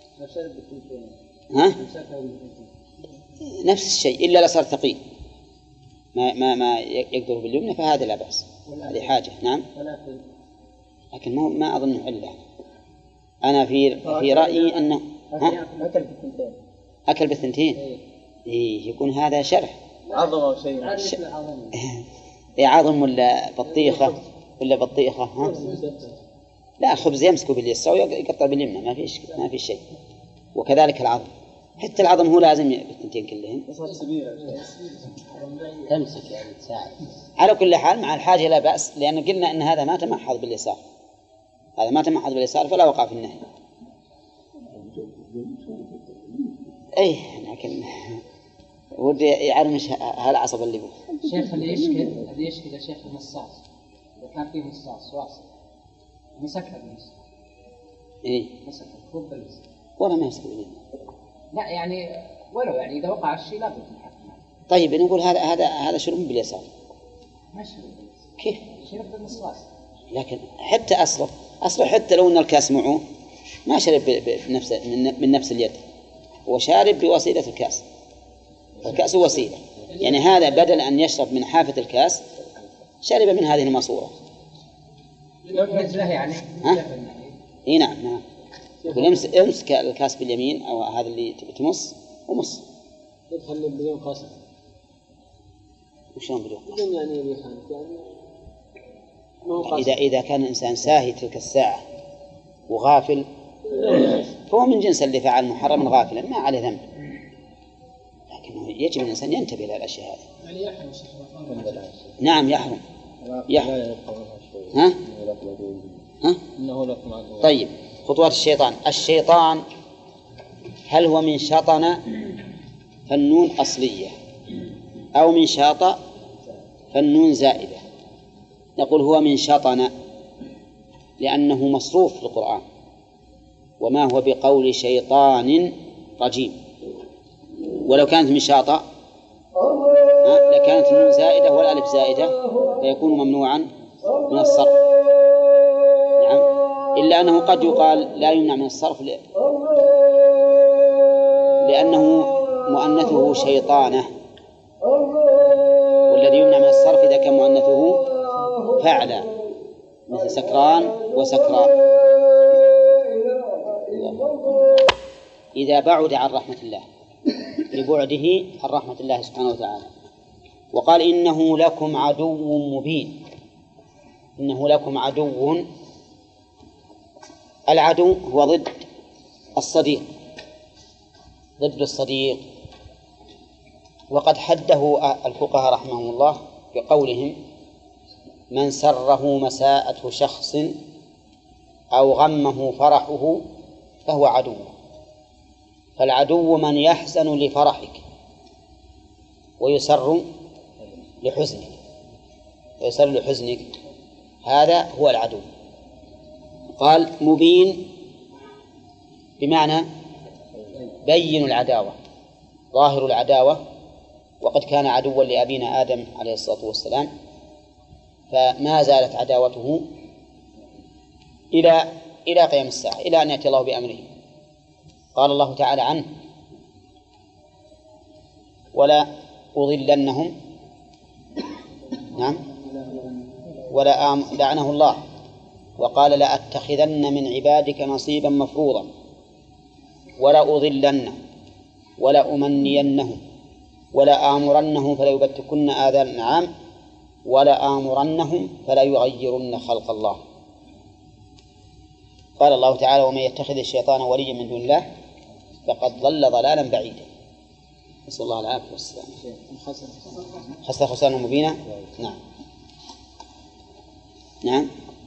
نفس الشيء إلا لصار ثقيل ما يقدر باليمنى فهذا لا بأس، هذه حاجة. نعم، لكن ما أظنه إلا أنا في رأيي أنه أكل بالثنتين. إيه، يكون هذا شرح عظم أو شيء عظم ولا بطيخة ولا بطيخة. ها؟ لا، الخبز يمسكه باليسرى ويقطع باليمنى، ما في شيء. وكذلك العظم، حتى العظم هو لازم بالثنتين كلهم. تمسك يعني تساعد. على كل حال مع الحاجة لا بأس، لأن قلنا أن هذا ما تمحض باليسار، هذا ما تمحض باليسار فلا وقع في النهي. أي لكن ودي يعلم هالعصب اللي هو شيخ اللي يشكل يا شيخ المصاص، إذا كان فيه مصاص واصل مسكها باليسار. إيه، مسكها كوب باليسار ولا ما يمسك باليمين. لا يعني ولو يعني إذا وقع الشيء لا بد من حكمه. طيب نقول هذا شرب باليسار. ما شرب باليسار. كيف؟ شرب بالمصاص. لكن حتى أصله حتى لو أن الكاس معه ما شرب من نفس اليد، هو شارب بوسيلة الكاس. الكاس وسيلة، يعني هذا بدل أن يشرب من حافة الكاس شرب من هذه الماسورة. مثله يعني اي نعم. يقول امسك الكاس باليمين او هذا اللي تبي تمص ومص. يدخل بدون قصد. وشلون بدون قصد؟ بدون يعني بيخالف يعني إذا كان الإنسان ساهي تلك الساعة وغافل فهو من جنس اللي فعل محرم غافلا ما عليه ذنب، لكنه يجب الإنسان ينتبه إلى الأشياء هذه. يعني يحرم نعم يحرم. ها؟ طيب خطوات الشيطان هل هو من شطن فالنون أصلية أو من شاط فالنون زائدة؟ نقول هو من شطن لأنه مصروف في القرآن، وما هو بقول شيطان رجيم. ولو كانت من شاط لكانت النون زائدة والألف زائدة فيكون ممنوعا من الصرف. نعم، إلا أنه قد يقال لا يمنع من الصرف لأنه مؤنثه شيطانة، والذي يمنع من الصرف إذا كان مؤنثه فعلا مثل سكران وسكراء إذا بعد عن رحمة الله لبعده عن رحمة الله سبحانه وتعالى. وقال إنه لكم عدو مبين. إنه لكم عدو، العدو هو ضد الصديق، ضد الصديق. وقد حده الفقهاء رحمهم الله بقولهم من سره مساءة شخص أو غمه فرحه فهو عدو. فالعدو من يحزن لفرحك ويسر لحزنك هذا هو العدو. قال مبين بمعنى بين العداوة، ظاهر العداوة، وقد كان عدوا لأبينا آدم عليه الصلاة والسلام، فما زالت عداوته إلى قيام الساعة، إلى أن يأتي الله بأمره. قال الله تعالى عنه ولا أضلنهم، نعم، لعنه الله وقال لأتخذن من عبادك نصيبا مفروضا ولا أضلنهم ولا أمنينهم ولا آمرنهم فلا يبتكن آذان الأنعام ولا آمرنهم فلا يغيرن خلق الله. قال الله تعالى ومن يتخذ الشيطان وليا من دون الله فقد ضل ضلالا بعيدا. نسأل الله العافية والسلامة. خسر خسرنا مبينا. نعم نعم.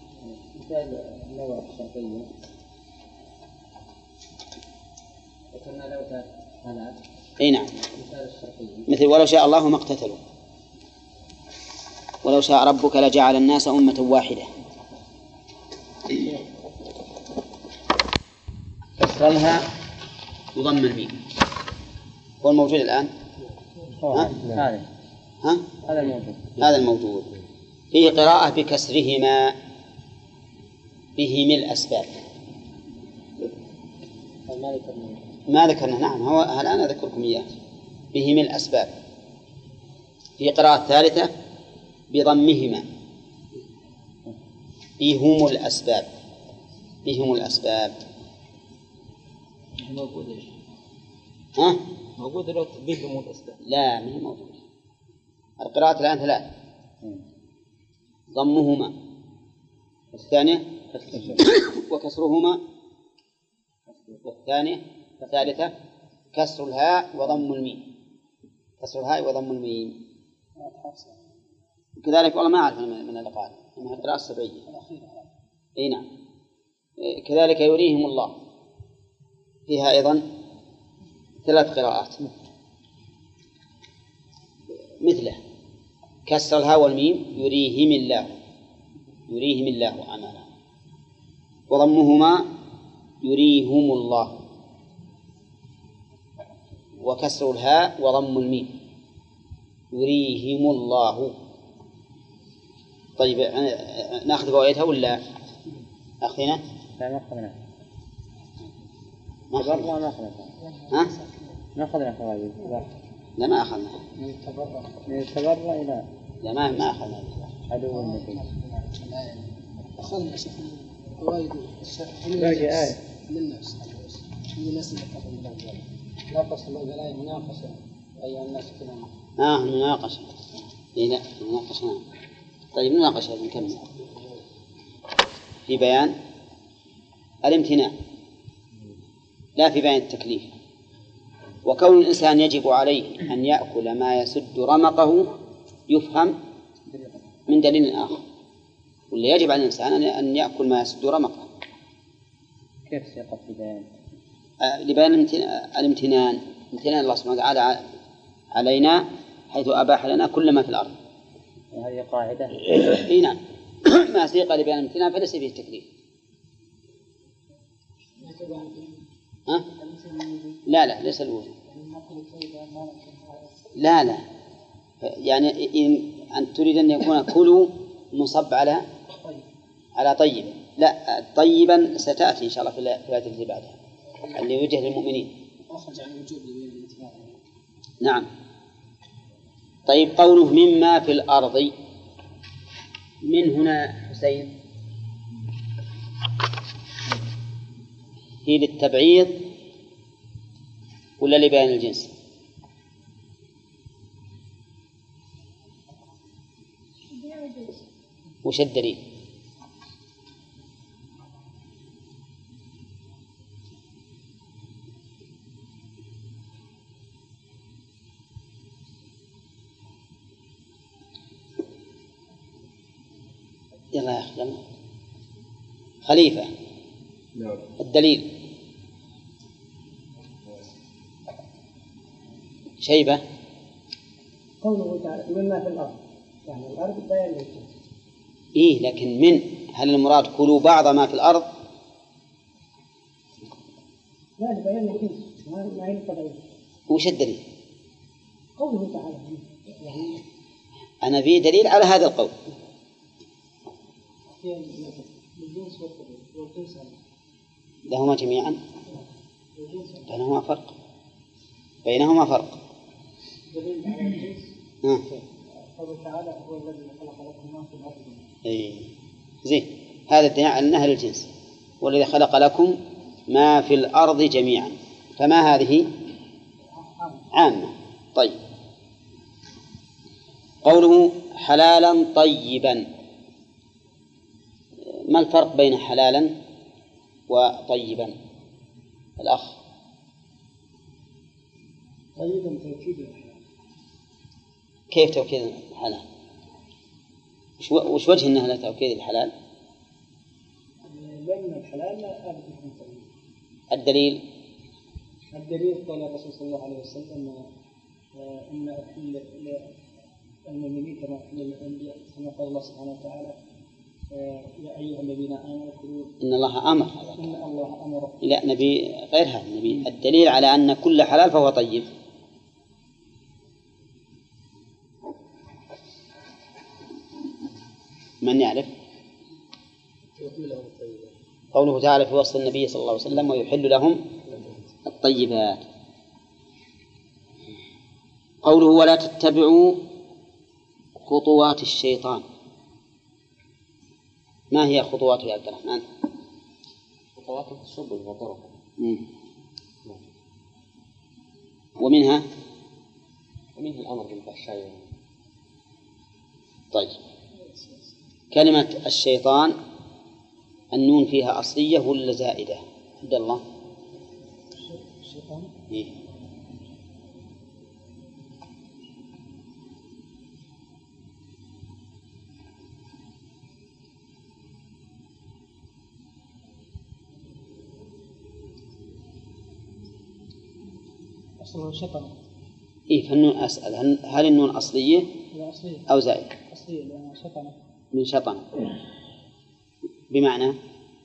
اي نعم، مثل ولو شاء الله ما اقتتلوا ولو شاء ربك لجعل الناس أمة واحدة. كسرها يضم الميم هو الموجود الآن. هذا الموجود. فيه قراءة بكسرهما به من الأسباب ما ذكرنا. نعم هو الآن أذكركم إياه به من الأسباب. في قراءة ثالثة بضمهما بهم الأسباب. بهم الأسباب موجود إيش؟ ها؟ موجود لو بهم الأسباب. لا ما هي موجودة. القراءة الآن ثلاث ضمهما الثانية وكسرهما والثانية الثالثة كسر الهاء وضم الميم. كسر الهاء وضم الميم كذلك. والله ما أعرف من القراءة إنها القراءة السبعية. أي نعم. كذلك يريهم الله فيها أيضا ثلاث قراءات مثله كسر الهاء والميم يريهم الله أعمالهم، وضمهما يريهم الله، وكسر الهاء وضم الميم يريهم الله. طيب نأخذ بقيتها ولا أخذنا؟ لا ما أخذنا. ما أخذنا. ها؟ ما أخذنا فوائد. لا ما أخذنا. من التبرع إلى لا ما أخذنا. عدو النبي. أخذنا باقي آية للنفس الناس يتقون الله ناقص الآية مناقشة أي الناس كلهم مناقشة. إيه لا مناقشة. طيب مناقشة نكمل في بيان الامتناع لا في بيان التكليف. وكون الإنسان يجب عليه أن يأكل ما يسد رمقه يفهم من دليل آخر، واللي يجب على الإنسان أن يأكل ما يسد رمقه. كيف سيقف في بيان؟ لبيان الامتنان، امتنان الله سبحانه وتعالى علينا حيث أباح لنا كل ما في الأرض. وهذه قاعدة. إيه نعم. ما سيق لبيان الامتنان فليس فيه التكليف. لا ليس الوجود. لا يعني أن تريد أن يكون كلوا مصب على طيب. لا طيبا ستأتي إن شاء الله في الآية اللي بعدها اللي يوجه للمؤمنين. نعم. طيب قوله مما في الأرض، من هنا حسين هي للتبعيض ولا لبيان الجنس؟ وش الدليل؟ يلا يا أخي يلا. خليفة. الدليل. شيبة. قوله تعالى مما في الأرض، يعني الأرض بيان للجنس. إيه لكن من هل المراد كلوا بعض ما في الأرض؟ لا بيان للجنس ما هي الطبيعية. وش الدليل؟ قوله تعالى يعني أنا في دليل على هذا القول. الجنس والجنس لهما جميعا بينهما فرق. دليل على الجنس. قوله تعالى هو الذي خلق لكم ما في الأرض. إيه زين، هذا الدليل على أنها للجنس، والذي خلق لكم ما في الأرض جميعا، فما هذه عامة. طيب قوله حلالا طيبا، ما الفرق بين حلالا وطيبا الأخ؟ طيبا توكيد الحلال. كيف توكيد الحلال؟ وش وجه أنها توكيد الحلال؟ لأن الحلال لا أبدا يكون طيب. الدليل قال الرسول صلى الله عليه وسلم أن المؤمنين كما أحل الأنبياء، كما قال الله سبحانه وتعالى يا أيها الذين آمنوا كلوا. إن الله أمر. إن الله أمر. لا نبي غير هذا، نبي الدليل على أن كل حلال فهو طيب. من يعرف؟ قوله تعالى في وصف النبي صلى الله عليه وسلم ويحل لهم الطيبات. قوله ولا تتبعوا خطوات الشيطان، ما هي خطواته يا عبد الرحمن؟ خطوات السبل وطرق. ومنها الأمر بالفحشاء. طيب كلمة الشيطان النون فيها أصلية ولا زائدة؟ عبد الله. الشيطان. إيه؟ أصله شيطان. إيه فالنون أسأل هل النون أصلية أو زائدة؟ أصلية لأن شيطان من شطن بمعنى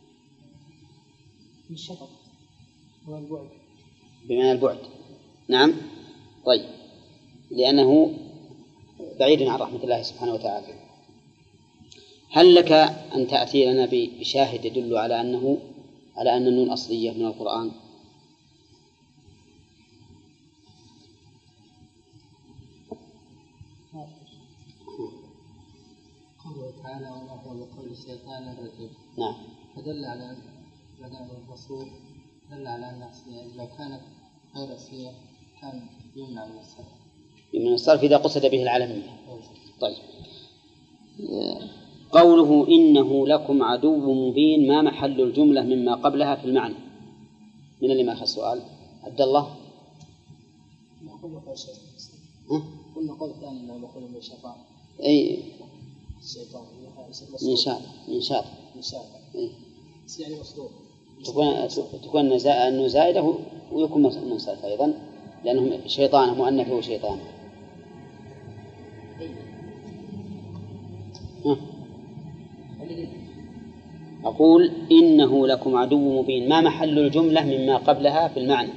من الشطط هو البعد، بمعنى البعد. نعم. طيب لأنه بعيد عن رحمة الله سبحانه وتعالى. هل لك أن تأتي لنا بشاهد يدل على أن النون أصلية من القرآن؟ قوله تعالى وما هو بقول الشيطان الرجيم. نعم. فدل على أن المصروف دل على أن لو كانت غير أصلية كان يمنع من الصرف. من الصرف إذا قصد به العالمية. طيب. قوله إنه لكم عدو مبين ما محل الجملة مما قبلها في المعنى؟ من اللي ما أخذ السؤال؟ عبد الله. قلنا قول ثاني أنه مخلوق من الشيطان. أي. الشيطان. من شاط. إيه. يعني مصروف. تكون أنه زائدة ويكون منصرف أيضا لأنهم شيطان مؤنث وشيطان. أقول إنه لكم عدو مبين ما محل الجملة مما قبلها في المعنى؟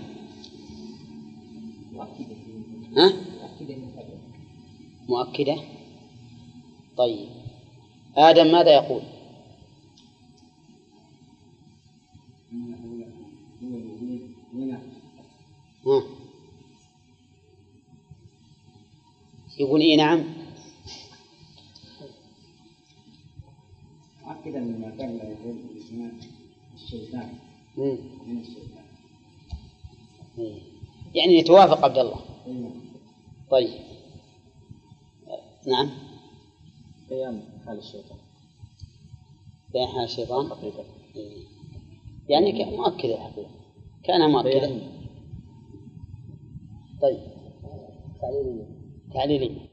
مؤكدة. طيب آدم ماذا يقول؟ يقول إيه نعم. مؤكدا مما قبل يقول الشيطان من الشيطان. يعني يتوافق عبد الله. طيب نعم. بيان حال الشيطان. بيان حال الشيطان يعني مؤكدة الحقيقة كان مؤكدا. طيب تعليلية